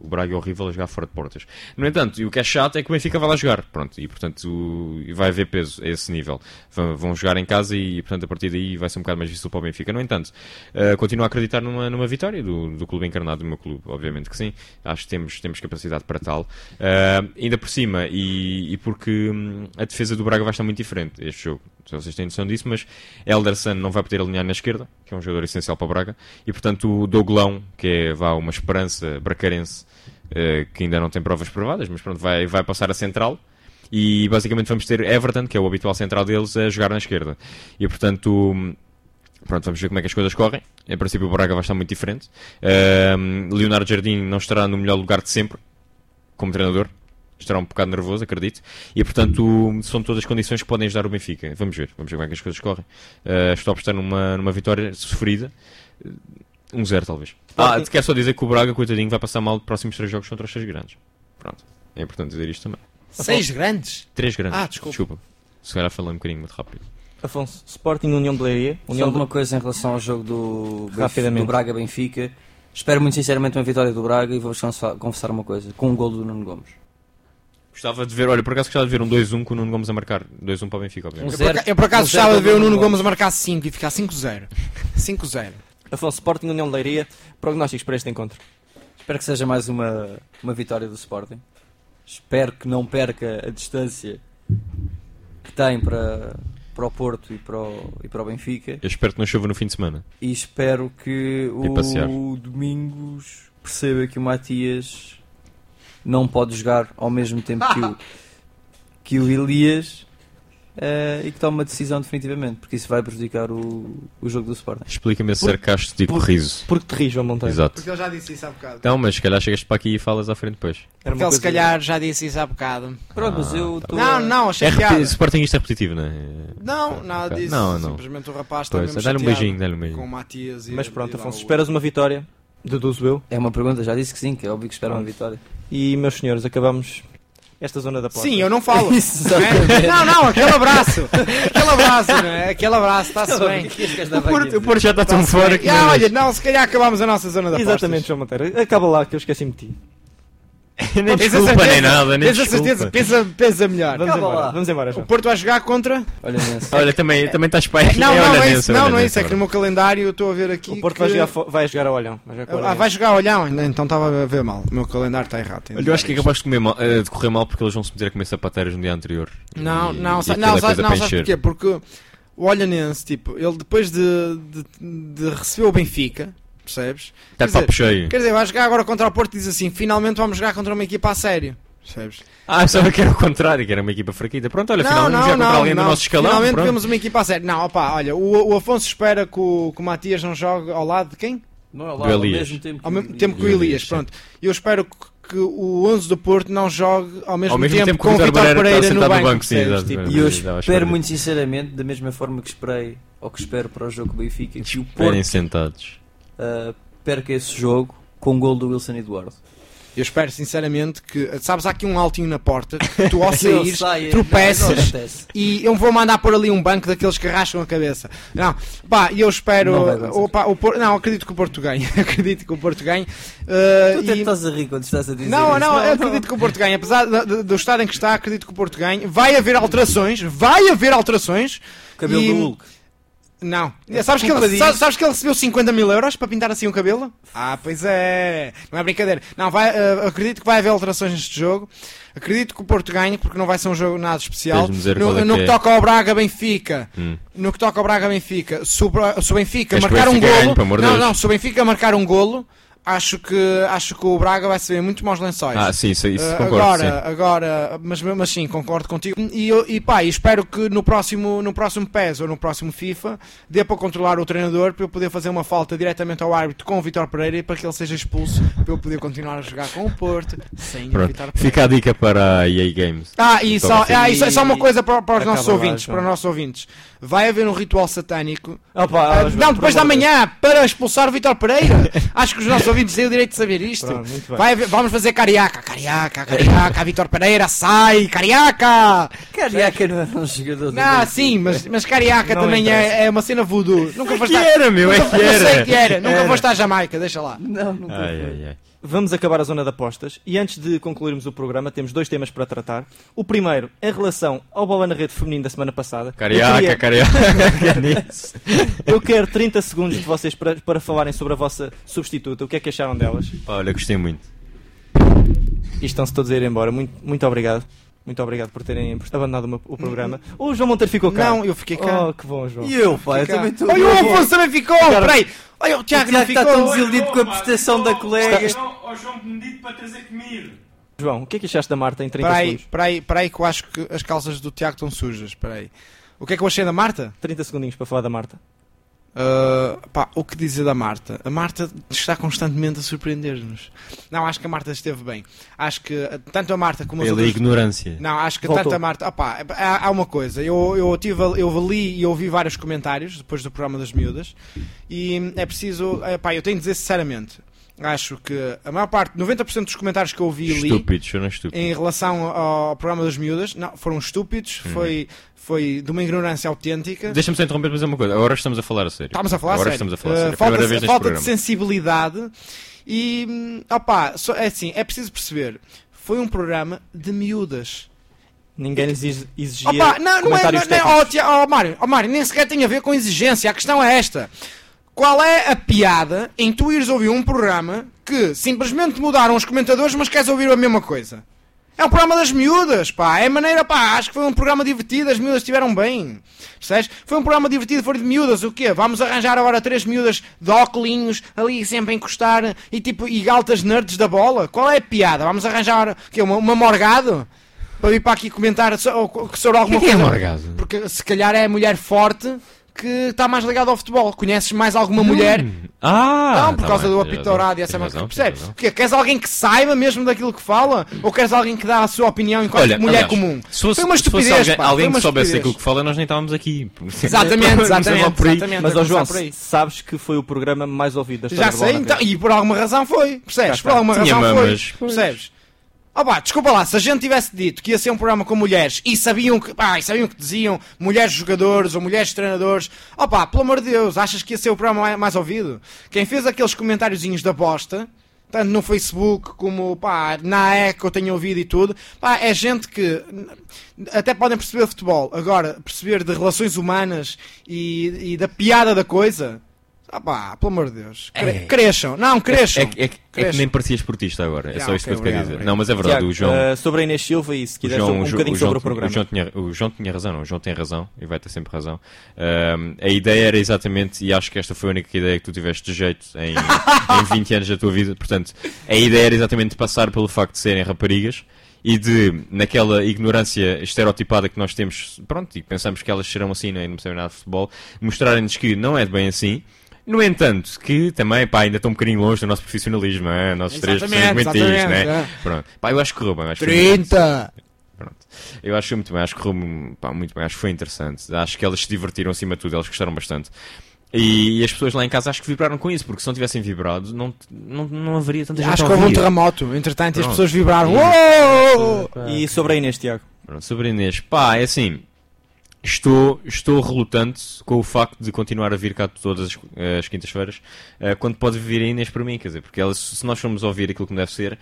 O Braga é horrível a jogar fora de portas. No entanto, e o que é chato é que o Benfica vai lá jogar. Pronto, e portanto o, vai haver peso a esse nível. Vão, vão jogar em casa e, portanto, a partir daí vai ser um bocado mais difícil para o Benfica. No entanto, uh, continuo a acreditar numa, numa vitória do, do clube encarnado, do meu clube. Obviamente que sim. Acho que temos, temos capacidade para tal. Uh, ainda por cima, e, e porque hum, a defesa do Braga vai estar muito diferente este jogo. Se vocês têm noção disso, mas Elderson não vai poder alinhar na esquerda, que é um jogador essencial para o Braga, e portanto o Douglão, que é vá, uma esperança bracarense, uh, que ainda não tem provas provadas, mas pronto, vai, vai passar a central, e basicamente vamos ter Everton, que é o habitual central deles, a jogar na esquerda. E portanto, pronto, vamos ver como é que as coisas correm. Em princípio o Braga vai estar muito diferente. Uh, Leonardo Jardim não estará no melhor lugar de sempre, como treinador. Estará um bocado nervoso, acredito. E, portanto, são todas as condições que podem ajudar o Benfica. Vamos ver. Vamos ver como é que as coisas correm. Uh, estou a apostar numa, numa vitória sofrida. um zero, talvez. Ah, te quero só dizer que o Braga, coitadinho, vai passar mal nos próximos três jogos contra os seis grandes. Pronto. É importante dizer isto também. Seis grandes? Três grandes. Ah, desculpa. desculpa. Se calhar falei um bocadinho muito rápido. Afonso, Sporting União de Leiria. Só União uma de... coisa em relação ao jogo do, Rapidamente. do Braga-Benfica. Espero muito sinceramente uma vitória do Braga e vou-vos confessar uma coisa. Com um gol do Nuno Gomes. Gostava de ver, olha, por acaso gostava de ver um dois um com o Nuno Gomes a marcar. dois um para o Benfica, obviamente. Um Eu por, eu por acaso gostava de ver o Nuno Gomes marcar cinco e ficar cinco zero. cinco zero. Afonso, Sporting União de Leiria. Prognósticos para este encontro. Espero que seja mais uma, uma vitória do Sporting. Espero que não perca a distância que tem para, para o Porto e para o, e para o Benfica. Eu espero que não chova no fim de semana. E espero que E passear. o Domingos perceba que o Matias não pode jogar ao mesmo tempo que o, que o Elias uh, e que tome uma decisão definitivamente, porque isso vai prejudicar o, o jogo do Sporting. Explica-me esse Por- sarcástico tipo por- riso. Porque te ris, João Monteiro. Exato. Porque ele já disse isso há bocado. Então, mas se calhar chegaste para aqui e falas à frente depois. Era Porque uma ele se coisa- calhar já disse isso há bocado. Pronto, mas eu Ah, estou Não, não, achei É repeti- piada. Sporting isto é repetitivo, não é? Não, nada Ok. disso. Não, não. Simplesmente o rapaz está Pois, mesmo dá-lhe um chateado beijinho, dá-lhe um com beijinho. o Matias e Mas e pronto, lá Afonso, o- esperas uma vitória? Deduzo eu. É uma pergunta, já disse que sim, que é óbvio que espero uma vitória. E, meus senhores, acabamos esta zona da porta. Sim, eu não falo. Isso, Não é? exatamente. Não, não, aquele abraço. Aquele abraço, não é? Aquele abraço, está-se bem. O Porto, o Porto já está tão fora que. Ah, não- olha, não, se calhar acabamos a nossa zona da Exatamente, João Monteiro. Acaba lá que eu esqueci-me de ti. nem Tens a desculpa, certeza? nem nada, nem Tens a certeza? desculpa. Pensa, pensa melhor. Vamos Acaba embora, lá. vamos embora, O João. Porto vai jogar contra... Olha nesse. Olha, também, também estás para aí. Não, não, não é Olha isso, nesse, não, olha não é nesse, isso. É que no meu calendário eu estou a ver aqui O Porto que... vai, jogar, fo- vai jogar a Olhão. Vai jogar com o Ah, Olhão. vai jogar a olhão? Então estava a ver mal. O meu calendário está errado. tenho de Olha, eu acho que é dizer capaz de, comer mal- eh, de correr mal porque eles vão se meter a comer sapateiros no dia anterior. isto. Não, E- não, e sa- aquilo não, é sa- coisa não para sabes encher. porquê? Porque o Olhanense, tipo, ele depois de, de, de receber o Benfica, percebes? Está Quer de papo dizer, cheio. Quer dizer, vai jogar agora contra o Porto e diz assim, finalmente vamos jogar contra uma equipa a sério. Percebes? Ah, eu sabia que era o contrário, que era uma equipa fraquita. Pronto, olha, finalmente vamos jogar contra alguém do nosso escalão. Finalmente pronto. vemos uma equipa a sério. Não, opá, olha, o, o Afonso espera que o, que o Matias não jogue ao lado de quem? Não é lá, Do ao Elias. mesmo tempo Ao que mesmo tempo que o Elias, Elias, sim. pronto. Eu espero que, que o onze do Porto não jogue ao mesmo, Ao mesmo tempo, tempo que com o o Vítor Vítor Pereira Pereira, está no sentado no banco. banco, sim, percebes? exato. Tipo, E eu Estava à espera espero disso. muito sinceramente, da mesma forma que esperei, ou que espero para o jogo do Benfica, que o Esperem Porto sentados. uh, perca esse jogo com o gol do Wilson Eduardo. Eu espero sinceramente que, sabes, há aqui um altinho na porta, que tu ao Eu saíres, saio- tropeças não, não acontece. e eu vou mandar pôr ali um banco daqueles que arrastam a cabeça. Não, pá, e eu espero. Não vai acontecer. Opa, o Porto, não, acredito que o Porto ganhe. acredito que o Porto ganhe. Uh, Tu até e- estás a rir quando estás a dizer Não, isso. não, eu acredito que o Porto ganhe. Apesar do, do- do estado em que está, acredito que o Porto ganhe. Vai haver alterações, vai haver alterações. Cabelo E- do Hulk. Não. Sabes que, culpa ele, disso. sabes, sabes que ele recebeu cinquenta mil euros para pintar assim o cabelo? Ah, pois é. Não é brincadeira. Não, vai, uh, acredito que vai haver alterações neste jogo. Acredito que o Porto ganhe, porque não vai ser um jogo nada especial. Tens-me dizer No, qual é no que que é. toca ao Braga-Benfica, Hum. no que toca ao Braga-Benfica, se o, Bra- se o Benfica Queres que o marcar um Benfica ganhe, golo... pelo amor de Não, Deus? não, se o Benfica marcar um golo, acho que, acho que o Braga vai saber muito maus lençóis. Ah, sim, isso, isso Uh, concordo, agora, sim. agora, mas mesmo assim concordo contigo. E, eu- e pá, e espero que no próximo, no próximo P E S ou no próximo FIFA dê para controlar o treinador para eu poder fazer uma falta diretamente ao árbitro com o Vítor Pereira e para que ele seja expulso para eu poder continuar a jogar com o Porto sem o Pronto. Vítor Pereira. Fica a dica para a E A Games. Ah, e só, Então, ah, isso é só uma coisa para, para os Acaba nossos lá, ouvintes, João. para os nossos ouvintes. Vai haver um ritual satânico. Opa, Ah, João, não, depois por da amor de Deus. manhã, para expulsar o Vítor Pereira. Acho que os nossos ouvintes têm o direito de saber isto. Pronto, muito bem. Vai haver- vamos fazer cariaca, cariaca, cariaca, Vítor Pereira, sai, cariaca! Cariaca não era um jogador do Não, Benfica. sim, mas, mas cariaca Não também interessa. é, é uma cena voodoo. Nunca É foste que à- era, meu, é nunca- que Eu sei era. que era, nunca Era. foste à Jamaica, deixa lá. Não, não Ai, ai, ai. vamos acabar a zona de apostas e antes de concluirmos o programa temos dois temas para tratar. O primeiro, em relação ao Bola na Rede feminino da semana passada. Cariaca, queria... cariaca. Eu quero trinta segundos de vocês para, para falarem sobre a vossa substituta. O que é que acharam delas? Olha, gostei muito. E estão-se todos a ir embora. Muito, muito obrigado. Muito obrigado por terem abandonado o, meu, o programa. O João Monteiro ficou cá. Não, eu fiquei cá. Oh, que bom, João. E eu, pá, eu também estou... Olha, o Afonso também ficou! Peraí! Olha, o Tiago não está ficou! tão desiludido com a prestação da colega. Ó João Benedito para trazer comida. João, o que é que achaste da Marta em trinta Peraí, segundos? peraí, peraí que eu acho que as calças do Tiago estão sujas. Peraí. O que é que eu achei da Marta? trinta segundinhos para falar da Marta. Uh, pá, o que dizer da Marta? A Marta está constantemente a surpreender-nos. Não, acho que a Marta esteve bem. Acho que uh, tanto a Marta como as Pela outras... ignorância. Não, acho que Voltou. tanto a Marta... Opá, há, há uma coisa. Eu, eu, tive, eu li e ouvi vários comentários depois do programa das miúdas e é preciso... Epá, eu tenho de dizer sinceramente, acho que a maior parte, noventa por cento dos comentários que eu ouvi e li Estúpidos, foram estúpidos. em relação ao programa das miúdas, não, foram estúpidos, Uhum. foi, foi de uma ignorância autêntica. Deixa-me só interromper para dizer uma coisa. Agora estamos a falar a sério. Estamos a falar Agora sério. estamos a falar a Uh, sério. A falta primeira vez neste falta de programa. sensibilidade e, hum, opá, só- é assim, é preciso perceber, foi um programa de miúdas. Ninguém lhes exi- exigia Opa, não, não é, comentários não, não, técnicos. oh, tia- oh, Mário, oh, Mário, nem sequer tem a ver com exigência, a questão é esta. Qual é a piada em tu ires ouvir um programa que simplesmente mudaram os comentadores, mas queres ouvir a mesma coisa? É um programa das miúdas, pá, é maneira, pá, acho que foi um programa divertido, as miúdas estiveram bem, percebes? Foi um programa divertido, foi de miúdas, o quê? Vamos arranjar agora três miúdas de óculos ali sempre a encostar e tipo, e altas nerds da bola? Qual é a piada? Vamos arranjar, o quê, uma, uma morgado? Para vir para aqui comentar so- sobre alguma O que é que é coisa? morgado? Porque se calhar é a mulher forte que está mais ligada ao futebol. Conheces mais alguma mulher? Ah! Não, por tá causa bem, do tens apito dourado e razão, essa tens marca. razão, Percebes? tens razão. Porque queres alguém que saiba mesmo daquilo que fala? Ou queres alguém que dá a sua opinião enquanto Olha, mulher aliás, comum? Se fosse, Foi uma se fosse estupidez, alguém, pá, alguém foi uma que soubesse estupidez. aquilo que fala, nós nem estávamos aqui. Exatamente, Começamos logo exatamente, por aí. exatamente. Mas, ó Vamos João, começar por aí. sabes que foi o programa mais ouvido da história Já do Bola sei, na então, Rede. e por alguma razão foi. Percebes? Já Por está. alguma Tinha razão mamas. foi. Percebes? Oh, pá, desculpa lá, se a gente tivesse dito que ia ser um programa com mulheres e sabiam que, pá, e sabiam que diziam mulheres jogadores ou mulheres treinadores, oh pá, pelo amor de Deus, achas que ia ser o programa mais, mais ouvido? Quem fez aqueles comentáriozinhos da bosta, tanto no Facebook como, pá, na E C que eu tenho ouvido e tudo, pá, é gente que até podem perceber de futebol, agora, perceber de relações humanas e, e da piada da coisa... Ah pá, pelo amor de Deus. Cre- É. Cresçam. Não, cresçam. É, que- é, que- é que Cresçam. nem parecia esportista agora. É Já, só isto ok, que eu te quero obrigado, dizer. obrigado. Não, mas é verdade. Tiago, o João. uh, sobre a Inês Silva e se O quiser João, um o João- bocadinho o João- sobre o programa. O João, tinha, o João tinha razão, não. O João tem razão e vai ter sempre razão. Ahm, a ideia era exatamente, e acho que esta foi a única ideia que tu tiveste de jeito em, em vinte anos da tua vida. Portanto, a ideia era exatamente passar pelo facto de serem raparigas e de, naquela ignorância estereotipada que nós temos, pronto, e pensamos que elas serão assim, não, é? Não percebem nada de futebol, mostrarem-nos que não é bem assim. No entanto, que também, pá, ainda estão um bocadinho longe do nosso profissionalismo, é? Nossos três Exatamente, comentistas, exatamente, né? é. Pronto. Pá, eu acho que correu bem. Acho que foi muito trinta! Pronto. Eu acho que foi muito bem, acho que correu pá, muito bem, acho que foi interessante. Acho que elas se divertiram acima de tudo, elas gostaram bastante. E, e as pessoas lá em casa acho que vibraram com isso, porque se não tivessem vibrado, não, não, não haveria tanta gente Acho a que houve um ouvir. terremoto. Entretanto, as Pronto. pessoas vibraram. E- Uou! E sobre a Inês, Tiago? Pronto, sobre a Inês, pá, é assim, estou, estou relutante com o facto de continuar a vir cá todas as, as quintas-feiras, eh, quando pode vir a Inês para mim, quer dizer, porque ela, se nós formos ouvir aquilo como deve ser,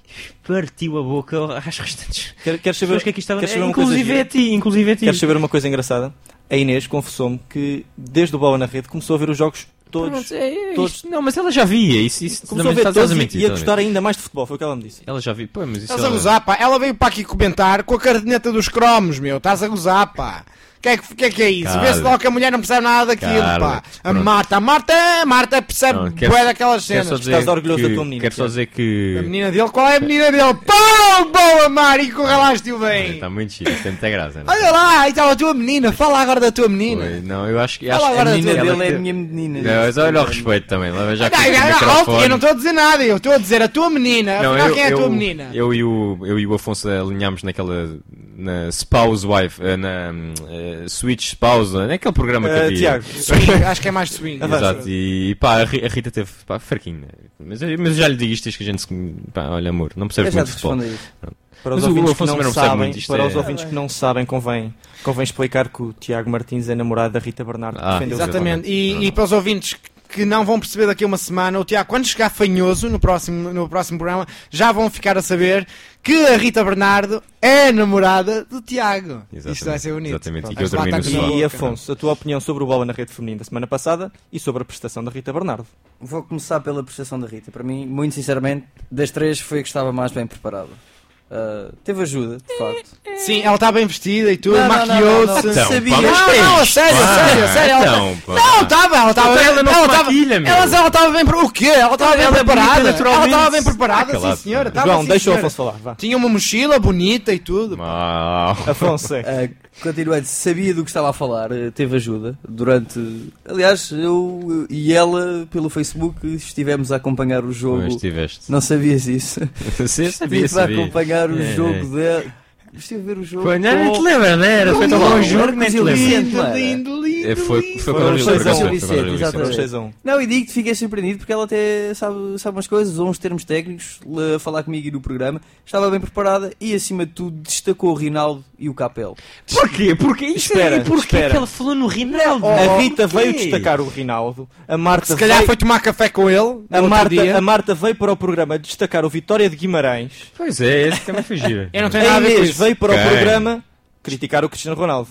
partiu a boca às restantes. Quer, queres saber, Pessoas que aqui estavam, queres saber uma coisa inclusive é gira? a ti, inclusive é a ti. Queres saber uma coisa engraçada? A Inês confessou-me que desde o Bola na Rede começou a ver os jogos todos. Pronto, é, é todos- isto- não, mas ela já via, isso, isso Começou a também ver estás todos a e, mentir, e a estás a gostar ainda mais de futebol, foi o que ela me disse. Ela já viu, pô, mas isso Estás a ela- gozar, pá. Ela veio para aqui comentar com a caderneta dos cromos, meu. Estás a gozar, pá. O que, é que, que é que é isso? Cara. Vê-se logo que a mulher não percebe nada daquilo, Cara, pá. A pronto. Marta, a Marta, a Marta percebe Pronto, quero- bué daquelas Quero cenas. só dizer Estás orgulhoso que- da tua menina, Quero só Tiago. dizer que... A menina dele, qual é a menina dele? Pão, boa, Mari, corralaste-o bem. Está muito chique, isto tem muita graça. não é? Olha lá, aí estava a tua menina. Fala agora da tua menina. Foi, não, eu acho que... Fala Acho, agora a da menina tua- dela Ele é que- a minha menina. Não, mas olha o respeito também, leva já com Não, o não, não, microfone. eu não estou a dizer nada, eu estou a dizer a tua menina. Não, Afinal, eu, quem é a eu, tua menina? Eu, e o, eu e o Afonso alinhámos naquela... Na Spouse Wife, eh, na eh, Switch Spouse, naquele programa que Uh, havia. Tiago, Swing, acho que é mais swing. Exato, e, e pá, a Ri- a Rita teve pá, fraquinho. Mas, eu- mas eu já lhe digo isto, isto que a gente se. Pá, olha, amor, não Eu percebes já muito te de futebol. respondi isso. para Mas os o ouvintes que Afonso não também não percebe sabem, muito, isto para é- os ouvintes que não sabem, convém, convém explicar que o Tiago Martins é namorado da Rita Bernardo, que Ah, defendeu o seu Exatamente. E, e para os ouvintes que, que não vão perceber daqui a uma semana. O Tiago, quando chegar fanhoso no próximo, no próximo programa, já vão ficar a saber que a Rita Bernardo é namorada do Tiago. Exatamente, Isto vai ser bonito. exatamente, e Pronto, que eu vais lá termino estar só. com a E boca. Afonso, a tua opinião sobre o Bola na Rede Feminina da semana passada e sobre a prestação da Rita Bernardo. Vou começar pela prestação da Rita. Para mim, muito sinceramente, das três foi a que estava mais bem preparada. Uh, teve ajuda, de facto. Sim, ela está bem vestida e tudo, Não, não, não, maquiou-se. não, não. Então, Sabia. pá, mas Não, que é não, a isto, sério, pá? a sério, a sério. ela- Então, pá. Não, estava, ela estava Então bem. ela não ela se estava- maquilha, meu. ela ela estava bem. O quê?Ela estava bem Ela é bonita preparada. Ela naturalmente. estava bem preparada, Ah, calado, sim, senhora. pá. estava, João, sim, deixa o senhora. Afonso falar, vá. Tinha uma mochila bonita e tudo. Mau. Afonso, é. Uh, continuando, sabia do que estava a falar, uh, teve ajuda durante. Aliás, eu e ela, pelo Facebook, estivemos a acompanhar o jogo. Mas estiveste. Não sabias isso? Sim, sabia, Estive a sabia. acompanhar o É, jogo é. dela. Estive a ver o jogo. Pô, não, com- nem te lembra, não era? Foi tão Não, bom era jogo, com nem te Gil lembra. Vicente, não era? lindo, lindo. É, Foi, foi Foi quando o eu Gil vi Vicente, foi quando eu vi exatamente. Foram seis a um. Não, e digo-te, fiquei surpreendido porque ela até sabe, sabe umas coisas, usou uns termos técnicos a falar comigo e no programa. Estava bem preparada e, acima de tudo, destacou o Rinaldo e o Capel. Porquê? Porque isso Espera, é, porquê espera. que ela falou no Rinaldo? A Rita Porquê? veio destacar o Rinaldo. A Marta Se calhar veio... foi tomar café com ele. no A outro Marta, dia. a Marta veio para o programa destacar o Vitória de Guimarães. Pois é, esse também foi giro. Eu não tenho A nada a ver com Inês isso. veio para Quem? o programa criticar o Cristiano Ronaldo.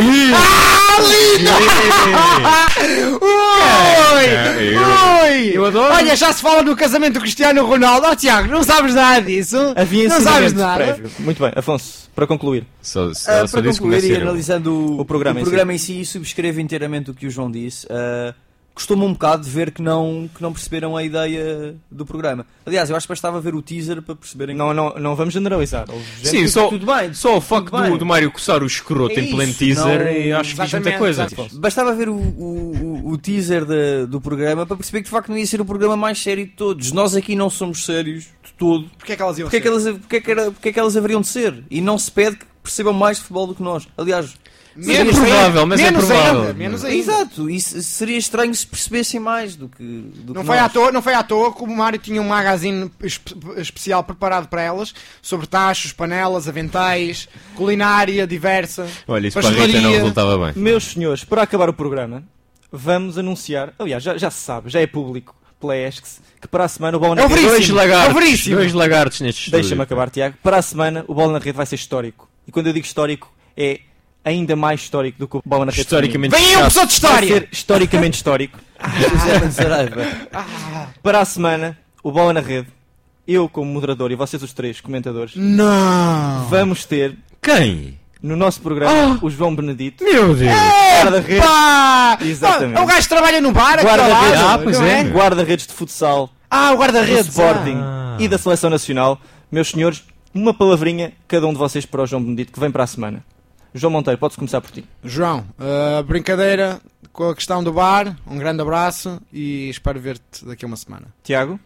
Oi! Oi! Eu adoro. Olha, já se fala no casamento do Cristiano Ronaldo. Oh, Tiago, não sabes nada disso? Havia não sabes ensinamentos nada. prévio. Muito bem, Afonso, para concluir. Só, Ah, só, só para disse como é concluir e ser. analisando o, O programa em em si, subscrevo inteiramente o que o João disse. Ah, Custou-me um bocado de ver que não, que não perceberam a ideia do programa. Aliás, eu acho que bastava ver o teaser para perceberem. Não, não, não vamos generalizar. Houve gente Sim, que- só, tudo bem, só o facto tudo bem. do, do Mário coçar o escroto É em pleno isso, teaser, não- e acho que diz muita Exatamente, coisa. exatamente. Bastava ver o, o, o- o teaser da- do programa para perceber que de facto não ia ser o programa mais sério de todos. Nós aqui não somos sérios de todo. Porquê é que elas iam Porquê é que ser? elas, porquê é que era- porquê é que elas haveriam de ser? E não se pede que percebam mais de futebol do que nós. Aliás, Mas é provável, mas é menos provável. Ainda, menos ainda. exato, isso seria estranho se percebessem mais do que, do Não que foi, nós. à toa, não foi à toa que o Mário tinha um magazine espe- especial preparado para elas, sobre tachos, panelas, aventais, culinária diversa. Olha, isso para a Rita não pastelaria. resultava bem. Meus senhores, para acabar o programa, vamos anunciar. Aliás, já, já se sabe, já é público pela E S C S que para a semana o Bola na É o Rede. Veríssimo. Dois lagartos, É veríssimo. dois lagartos neste Deixa-me estúdio. acabar, Tiago. Para a semana o Bola na Rede vai ser histórico. E quando eu digo histórico, é ainda mais histórico do que o Bola na Rede. Historicamente Vem aí um professor de feminino. Vai história! ser historicamente histórico. José Mendes Saraiva. Para a semana, o Bola na Rede, eu como moderador e vocês os três comentadores, Não! vamos ter Quem? no nosso programa o João Benedito, Meu Deus! guarda-redes, Pá! Exatamente. Ah, o gajo que trabalha no bar, aqui ao Guarda-redes. lado, Ah, pois não é. guarda-redes de futsal, Ah, o do guarda-redes. Sporting Ah. e da Seleção Nacional. Meus senhores, uma palavrinha cada um de vocês para o João Benedito que vem para a semana. João Monteiro, podes começar por ti. João, uh, brincadeira com a questão do bar, um grande abraço e espero ver-te daqui a uma semana. Tiago,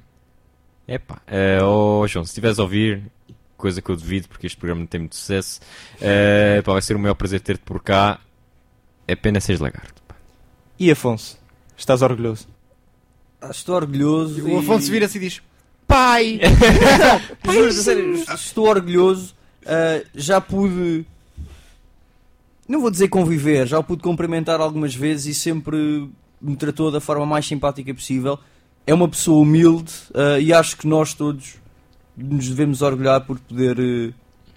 Epá, uh, oh João, se estiveres a ouvir, coisa que eu devido porque este programa não tem muito sucesso, uh, pá, vai ser o maior prazer ter-te por cá. É pena seres lagarto. Pá. e Afonso, estás orgulhoso? Ah, Estou orgulhoso. O Afonso vira-se e diz: Pai! Não, juro, a sério, estou orgulhoso. Ah, já pude. Não vou dizer conviver, já o pude cumprimentar algumas vezes e sempre me tratou da forma mais simpática possível. É uma pessoa humilde ah, e acho que nós todos nos devemos orgulhar por poder eh,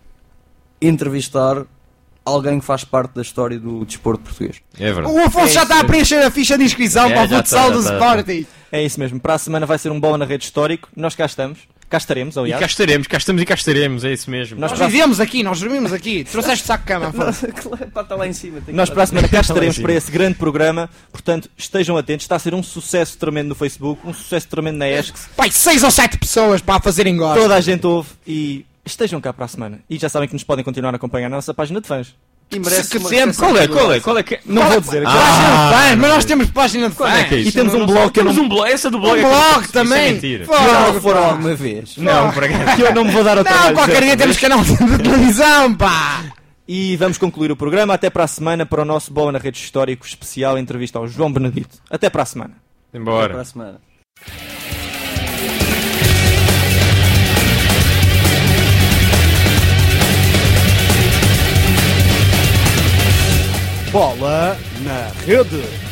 entrevistar alguém que faz parte da história do desporto português. É verdade. O Afonso É já isso está a preencher a ficha de inscrição É, para o já futsal está, do já está, Sporting. É isso mesmo, para a semana vai ser um Bola na Rede histórico. Nós cá estamos, cá estaremos, E aliás. cá estaremos, cá estamos e cá estaremos, é isso mesmo. Nós Nós para- vivemos aqui, nós dormimos aqui. Trouxeste saco de cama, Afonso. Pá, está lá em cima. tem que Nós estar- para a semana cá Está lá em estaremos cima. para esse grande programa, portanto estejam atentos, está a ser um sucesso tremendo no Facebook, um sucesso tremendo na E S C S, Pai, seis ou sete pessoas para fazerem gosto. toda a gente ouve e estejam cá para a semana. E já sabem que nos podem continuar a acompanhar na nossa página de fãs. E merece Que uma sempre- recepção Qual é, rigorosa. qual é, qual é que... Não vou dizer aqui. Página Ah, de fãs, mas nós temos página de Qual é que é fãs. isso? E temos Não, um não blog sei. que eu Temos não- um blog, essa do blog Um é que- blog isso é também. mentira. Fogo. Já foram alguma vez. Não, por acaso. Que eu não me vou dar ao trabalho. Não, qualquer de dia dizer. temos canal de televisão, pá. E vamos concluir o programa. Até para a semana para o nosso Bola na Rede Histórico especial entrevista ao João Benedito. Até para a semana. Até Embora. para a semana. Bola na Rede.